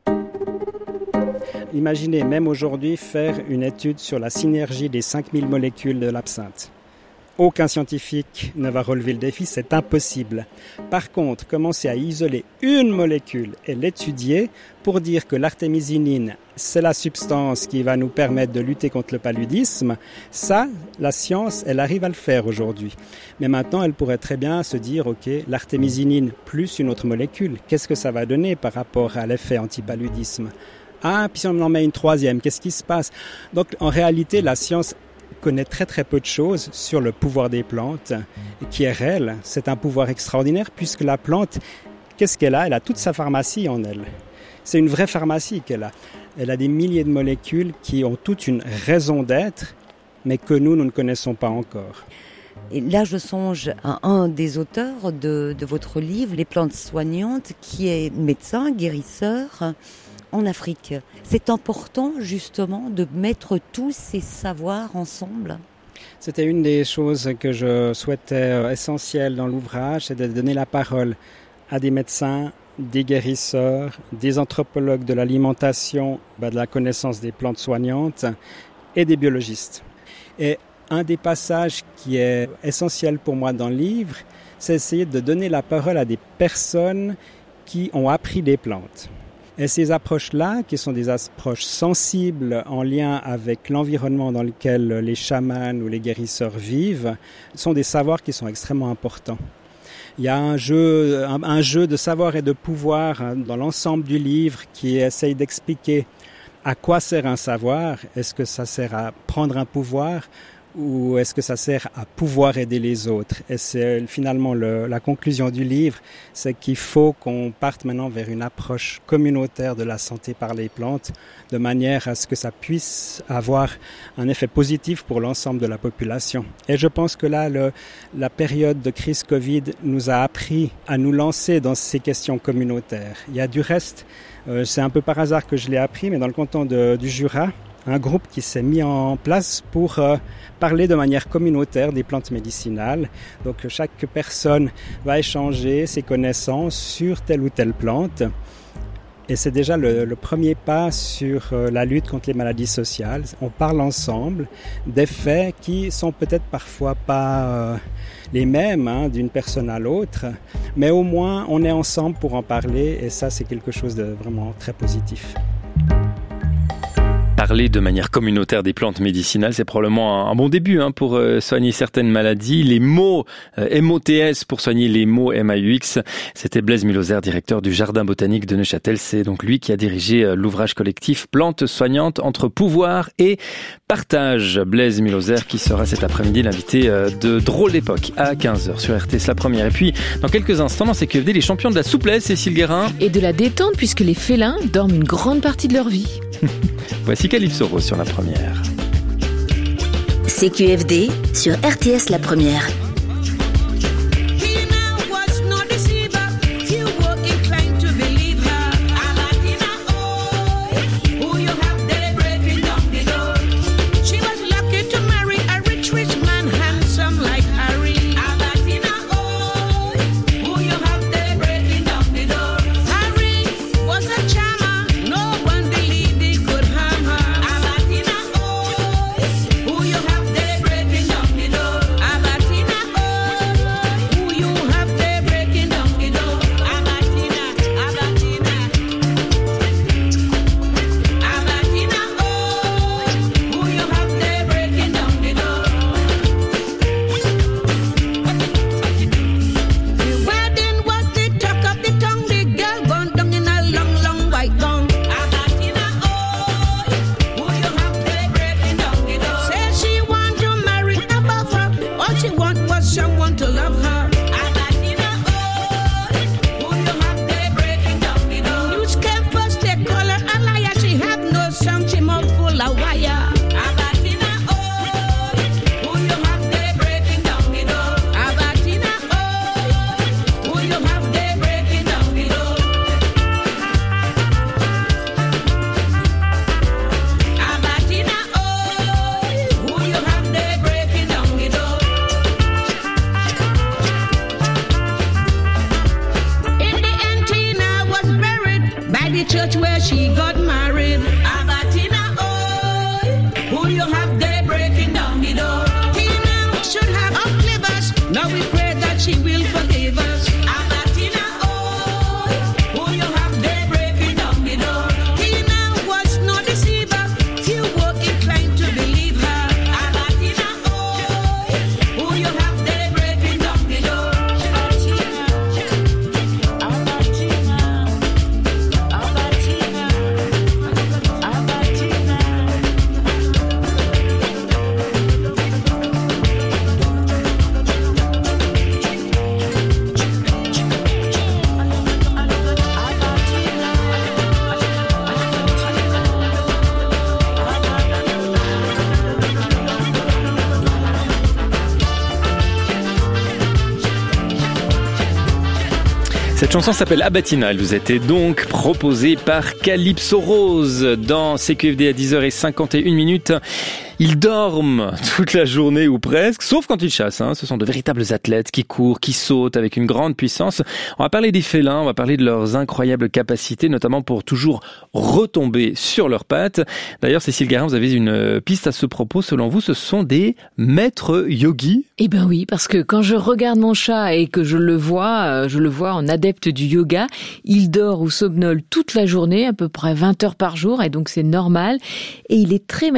Imaginez même aujourd'hui faire une étude sur la synergie des 5000 molécules de l'absinthe. Aucun scientifique ne va relever le défi, c'est impossible. Par contre, commencer à isoler une molécule et l'étudier pour dire que l'artémisinine, c'est la substance qui va nous permettre de lutter contre le paludisme, ça, la science, elle arrive à le faire aujourd'hui. Mais maintenant, elle pourrait très bien se dire, ok, l'artémisinine plus une autre molécule, qu'est-ce que ça va donner par rapport à l'effet anti-paludisme ? Ah, puis si on en met une troisième, qu'est-ce qui se passe ? Donc, en réalité, la science connaît très très peu de choses sur le pouvoir des plantes, qui est réel. C'est un pouvoir extraordinaire puisque la plante, qu'est-ce qu'elle a ? Elle a toute sa pharmacie en elle. C'est une vraie pharmacie qu'elle a. Elle a des milliers de molécules qui ont toute une raison d'être, mais que nous ne connaissons pas encore. Et là, je songe à un des auteurs de votre livre, Les plantes soignantes, qui est médecin, guérisseur en Afrique. C'est important justement de mettre tous ces savoirs ensemble. C'était une des choses que je souhaitais essentielles dans l'ouvrage, c'est de donner la parole à des médecins, des guérisseurs, des anthropologues de l'alimentation, de la connaissance des plantes soignantes et des biologistes. Et un des passages qui est essentiel pour moi dans le livre, c'est essayer de donner la parole à des personnes qui ont appris des plantes. Et ces approches-là, qui sont des approches sensibles en lien avec l'environnement dans lequel les chamans ou les guérisseurs vivent, sont des savoirs qui sont extrêmement importants. Il y a un jeu de savoir et de pouvoir dans l'ensemble du livre qui essaye d'expliquer à quoi sert un savoir. Est-ce que ça sert à prendre un pouvoir ou est-ce que ça sert à pouvoir aider les autres ? Et c'est finalement la conclusion du livre, c'est qu'il faut qu'on parte maintenant vers une approche communautaire de la santé par les plantes, de manière à ce que ça puisse avoir un effet positif pour l'ensemble de la population. Et je pense que là, la période de crise Covid nous a appris à nous lancer dans ces questions communautaires. Il y a du reste, c'est un peu par hasard que je l'ai appris, mais dans le canton du Jura, un groupe qui s'est mis en place pour parler de manière communautaire des plantes médicinales. Donc chaque personne va échanger ses connaissances sur telle ou telle plante. Et c'est déjà le premier pas sur la lutte contre les maladies sociales. On parle ensemble des faits qui sont peut-être parfois pas les mêmes d'une personne à l'autre, mais au moins on est ensemble pour en parler et ça c'est quelque chose de vraiment très positif. Parler de manière communautaire des plantes médicinales, c'est probablement un bon début pour soigner certaines maladies. Les mots MOTS pour soigner les mots MAUX. C'était Blaise Mühlhauser, directeur du Jardin botanique de Neuchâtel. C'est donc lui qui a dirigé l'ouvrage collectif Plantes soignantes entre pouvoir et partage. Blaise Mühlhauser qui sera cet après-midi l'invité de Drôle d'époque à 15h sur RTS La Première. Et puis, dans quelques instants, dans CQFD, les champions de la souplesse, Cécile Guérin. Et de la détente puisque les félins dorment une grande partie de leur vie. Voici Calypso Rose sur La Première. CQFD sur RTS La Première. you have day breaking down the door? He now should have outlived us. Now we pray that she will forgive us. Abatina, oh, who you have day breaking down the door? He now was no deceiver. Few were inclined to believe her. Abatina, oh, who you have day breaking down the door? Cette chanson s'appelle Abatina. Elle vous a été donc proposée par Calypso Rose dans CQFD à 10h51. Ils dorment toute la journée ou presque, sauf quand ils chassent. Ce sont de véritables athlètes qui courent, qui sautent avec une grande puissance. On va parler des félins, on va parler de leurs incroyables capacités, notamment pour toujours retomber sur leurs pattes. D'ailleurs, Cécile Garin, vous avez une piste à ce propos. Selon vous, ce sont des maîtres yogis? Eh ben oui, parce que quand je regarde mon chat et que je le vois en adepte du yoga, il dort ou somnole toute la journée, à peu près 20 heures par jour, et donc c'est normal. Et il est très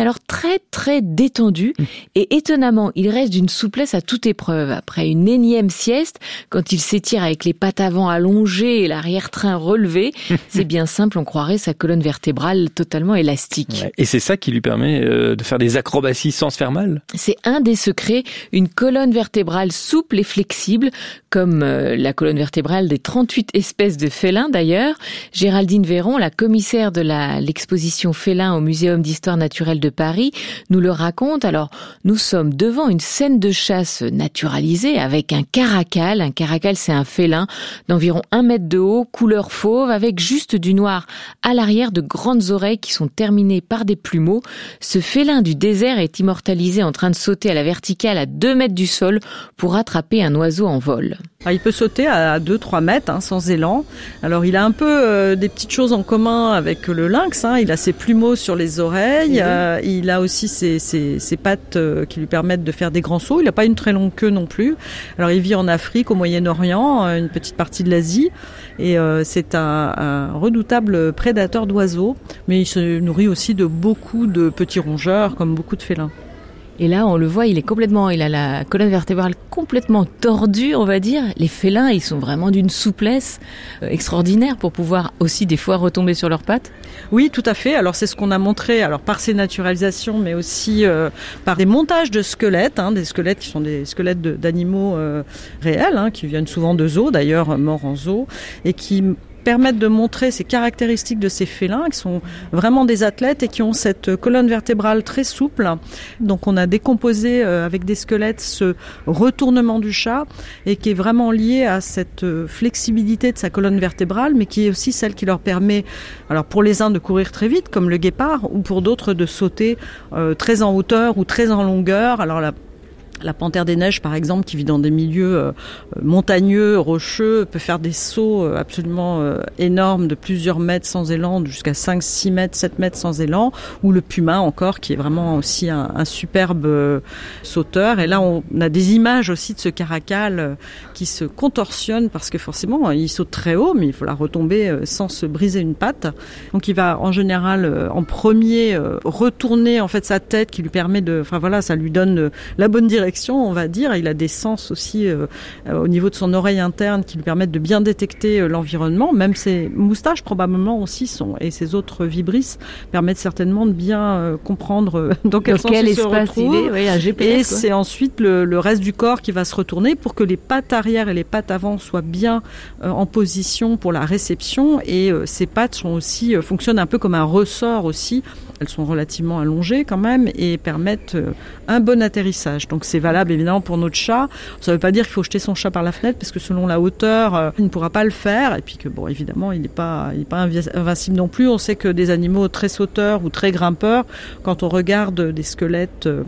détendu. Et étonnamment, il reste d'une souplesse à toute épreuve. Après une énième sieste, quand il s'étire avec les pattes avant allongées et l'arrière-train relevé, c'est bien simple, on croirait sa colonne vertébrale totalement élastique. Ouais. Et c'est ça qui lui permet de faire des acrobaties sans se faire mal? C'est un des secrets, une colonne vertébrale souple et flexible, comme la colonne vertébrale des 38 espèces de félins d'ailleurs. Géraldine Véron, la commissaire de l'exposition félin au Muséum d'histoire naturelle de Paris, nous le raconte. Alors, nous sommes devant une scène de chasse naturalisée avec un caracal. Un caracal, c'est un félin d'environ 1 mètre de haut, couleur fauve, avec juste du noir à l'arrière, de grandes oreilles qui sont terminées par des plumeaux. Ce félin du désert est immortalisé en train de sauter à la verticale à 2 mètres du sol pour attraper un oiseau en vol. Alors, il peut sauter à 2-3 mètres sans élan. Alors il a un peu des petites choses en commun avec le lynx. Il a ses plumeaux sur les oreilles. Il a aussi ses pattes qui lui permettent de faire des grands sauts. Il n'a pas une très longue queue non plus. Alors il vit en Afrique, au Moyen-Orient, une petite partie de l'Asie. Et c'est un redoutable prédateur d'oiseaux. Mais il se nourrit aussi de beaucoup de petits rongeurs, comme beaucoup de félins. Et là, on le voit, il a la colonne vertébrale complètement tordue, on va dire. Les félins, ils sont vraiment d'une souplesse extraordinaire pour pouvoir aussi des fois retomber sur leurs pattes. Oui, tout à fait. Alors c'est ce qu'on a montré, alors par ces naturalisations, mais aussi par des montages de squelettes, des squelettes qui sont des squelettes d'animaux réels, qui viennent souvent de zoos, d'ailleurs morts en zoo, et qui permettent de montrer ces caractéristiques de ces félins qui sont vraiment des athlètes et qui ont cette colonne vertébrale très souple. Donc on a décomposé avec des squelettes ce retournement du chat et qui est vraiment lié à cette flexibilité de sa colonne vertébrale, mais qui est aussi celle qui leur permet, alors pour les uns de courir très vite comme le guépard, ou pour d'autres de sauter très en hauteur ou très en longueur. Alors la panthère des neiges, par exemple, qui vit dans des milieux montagneux, rocheux, peut faire des sauts absolument énormes de plusieurs mètres sans élan, jusqu'à 5, 6 mètres, 7 mètres sans élan. Ou le puma encore, qui est vraiment aussi un superbe sauteur. Et là, on a des images aussi de ce caracal qui se contorsionne parce que forcément, il saute très haut, mais il faut la retomber sans se briser une patte. Donc il va en général, en premier, retourner en fait sa tête qui lui permet ça lui donne la bonne direction, on va dire. Il a des sens aussi au niveau de son oreille interne qui lui permettent de bien détecter l'environnement. Même ses moustaches probablement aussi et ses autres vibrisses permettent certainement de bien comprendre dans quel sens il se retrouve. Un GPS, et c'est ensuite le reste du corps qui va se retourner pour que les pattes arrière et les pattes avant soient bien en position pour la réception. Et ces pattes fonctionnent un peu comme un ressort aussi. Elles sont relativement allongées quand même et permettent un bon atterrissage. Donc c'est valable évidemment pour notre chat. Ça ne veut pas dire qu'il faut jeter son chat par la fenêtre parce que selon la hauteur, il ne pourra pas le faire. Et puis que évidemment, il n'est pas invincible non plus. On sait que des animaux très sauteurs ou très grimpeurs, quand on regarde des squelettes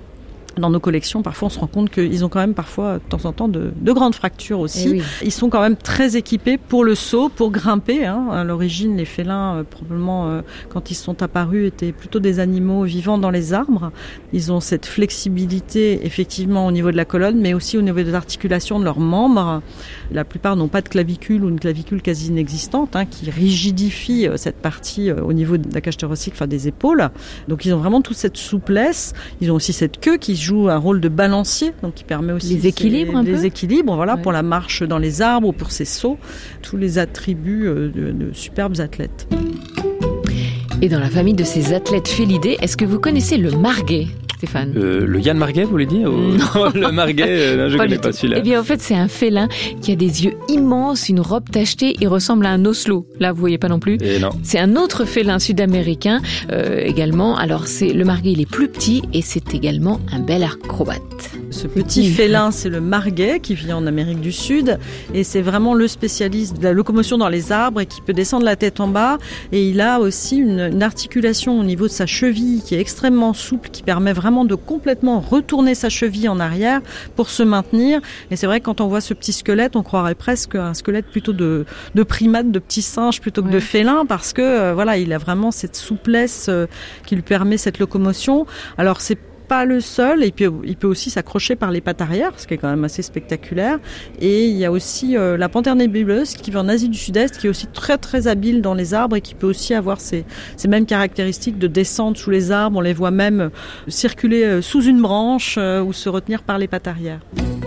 dans nos collections, parfois on se rend compte qu'ils ont quand même parfois de temps en temps de grandes fractures aussi. Oui. Ils sont quand même très équipés pour le saut, pour grimper. À l'origine, les félins, probablement, quand ils sont apparus, étaient plutôt des animaux vivant dans les arbres. Ils ont cette flexibilité, effectivement, au niveau de la colonne, mais aussi au niveau des articulations de leurs membres. La plupart n'ont pas de clavicule ou une clavicule quasi inexistante, qui rigidifie cette partie au niveau de la cage thoracique, enfin des épaules. Donc ils ont vraiment toute cette souplesse. Ils ont aussi cette queue qui joue un rôle de balancier, donc qui permet aussi les équilibres, voilà, pour la marche dans les arbres ou pour ses sauts, tous les attributs de superbes athlètes. Et dans la famille de ces athlètes félidés, est-ce que vous connaissez le marguet, Stéphane? Le Yann Marguet, vous voulez dire? Non, le marguet, je ne connais pas celui-là. Eh bien, en fait, c'est un félin qui a des yeux immenses, une robe tachetée et ressemble à un oslo. Là, vous voyez pas non plus? Et non. C'est un autre félin sud-américain également. Alors, le marguet, il est plus petit et c'est également un bel acrobate. Ce petit félin, c'est le marguet qui vit en Amérique du Sud et c'est vraiment le spécialiste de la locomotion dans les arbres et qui peut descendre la tête en bas. Et il a aussi une articulation au niveau de sa cheville qui est extrêmement souple, qui permet vraiment de complètement retourner sa cheville en arrière pour se maintenir. Et c'est vrai que quand on voit ce petit squelette, on croirait presque un squelette plutôt de primate, de petit singe plutôt que de félin, parce que il a vraiment cette souplesse qui lui permet cette locomotion. Alors c'est pas le seul, et puis il peut aussi s'accrocher par les pattes arrière, ce qui est quand même assez spectaculaire. Et il y a aussi la panthère nébuleuse qui vit en Asie du Sud-Est, qui est aussi très très habile dans les arbres et qui peut aussi avoir ces mêmes caractéristiques de descendre sous les arbres. On les voit même circuler sous une branche ou se retenir par les pattes arrière.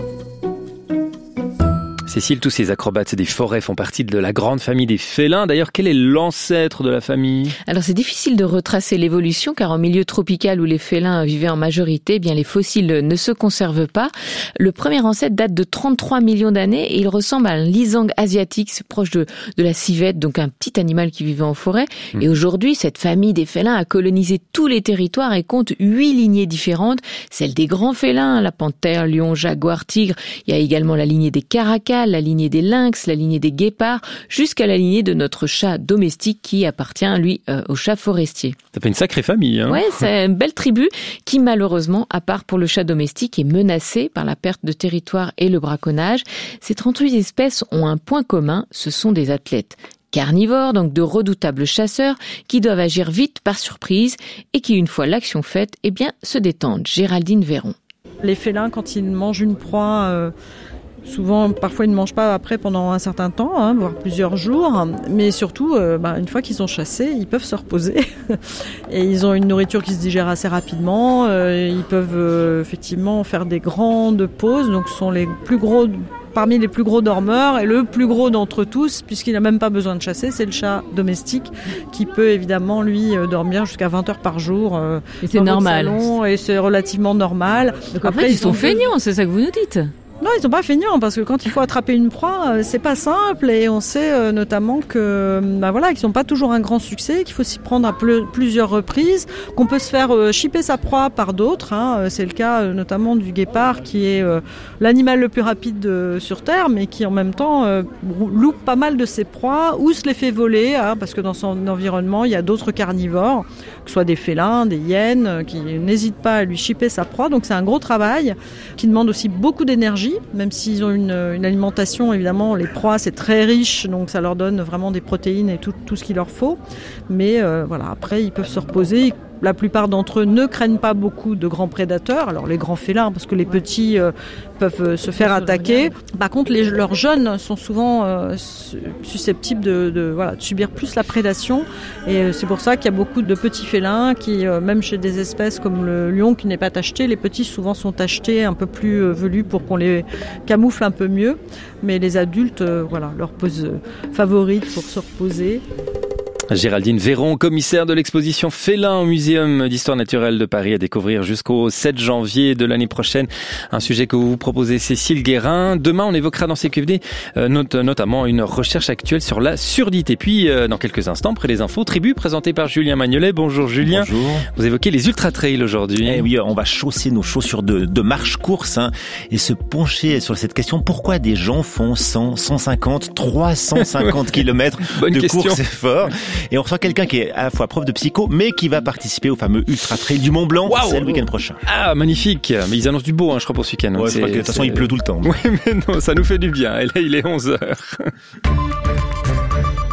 Cécile, tous ces acrobates des forêts font partie de la grande famille des félins. D'ailleurs, quel est l'ancêtre de la famille? Alors, c'est difficile de retracer l'évolution, car en milieu tropical où les félins vivaient en majorité, bien les fossiles ne se conservent pas. Le premier ancêtre date de 33 millions d'années et il ressemble à un lisangue asiatique, c'est proche de la civette, donc un petit animal qui vivait en forêt. Et aujourd'hui, cette famille des félins a colonisé tous les territoires et compte 8 lignées différentes. Celle des grands félins, la panthère, lion, jaguar, tigre. Il y a également la lignée des caracals, la lignée des lynx, la lignée des guépards, jusqu'à la lignée de notre chat domestique qui appartient, lui, au chat forestier. Ça fait une sacrée famille. Ouais, c'est une belle tribu qui, malheureusement, à part pour le chat domestique, est menacée par la perte de territoire et le braconnage. Ces 38 espèces ont un point commun, ce sont des athlètes carnivores, donc de redoutables chasseurs, qui doivent agir vite par surprise et qui, une fois l'action faite, se détendent. Géraldine Véron. Les félins, quand ils mangent une proie... Souvent, parfois, ils ne mangent pas après pendant un certain temps, voire plusieurs jours. Mais surtout, une fois qu'ils sont chassés, ils peuvent se reposer. Et ils ont une nourriture qui se digère assez rapidement. Ils peuvent effectivement faire des grandes pauses. Donc, ce sont les plus gros, parmi les plus gros dormeurs. Et le plus gros d'entre tous, puisqu'il n'a même pas besoin de chasser, c'est le chat domestique qui peut évidemment, lui, dormir jusqu'à 20 heures par jour. Et c'est normal. Et c'est relativement normal. Donc, après, ils sont feignants, c'est ça que vous nous dites? Non, ils sont pas feignants parce que quand il faut attraper une proie, c'est pas simple et on sait notamment que qu'ils sont pas toujours un grand succès, qu'il faut s'y prendre à plusieurs reprises, qu'on peut se faire chipper sa proie par d'autres. C'est le cas notamment du guépard qui est l'animal le plus rapide sur Terre, mais qui en même temps loupe pas mal de ses proies ou se les fait voler, parce que dans son environnement il y a d'autres carnivores, que ce soit des félins, des hyènes, qui n'hésitent pas à lui chipper sa proie. Donc c'est un gros travail qui demande aussi beaucoup d'énergie. Même s'ils ont une alimentation, évidemment, les proies, c'est très riche, donc ça leur donne vraiment des protéines et tout ce qu'il leur faut. Mais après, ils peuvent se reposer. La plupart d'entre eux ne craignent pas beaucoup de grands prédateurs. Alors les grands félins, parce que les petits peuvent se faire attaquer. Par contre, leurs jeunes sont souvent susceptibles de subir plus la prédation. Et c'est pour ça qu'il y a beaucoup de petits félins qui, même chez des espèces comme le lion qui n'est pas tacheté, les petits souvent sont tachetés un peu plus velus pour qu'on les camoufle un peu mieux. Mais les adultes, leur pose favorite pour se reposer. Géraldine Véron, commissaire de l'exposition Félin au Muséum d'Histoire Naturelle de Paris, à découvrir jusqu'au 7 janvier de l'année prochaine. Un sujet que vous proposez, Cécile Guérin. Demain, on évoquera dans CQFD notamment une recherche actuelle sur la surdité. Puis, dans quelques instants, après les infos, Tribu, présenté par Julien Magnolet. Bonjour Julien. Bonjour. Vous évoquez les ultra-trails aujourd'hui. Oui, on va chausser nos chaussures de marche-course et se pencher sur cette question. Pourquoi des gens font 100, 150, 350 kilomètres de course effort? Et on reçoit quelqu'un qui est à la fois prof de psycho, mais qui va participer au fameux Ultra Trail du Mont Blanc. C'est le week-end prochain. Ah, magnifique. Mais ils annoncent du beau, je crois, pour ce week-end. Ouais, je crois que de toute façon, il pleut tout le temps. Oui, mais non, ça nous fait du bien. Et là, il est 11h.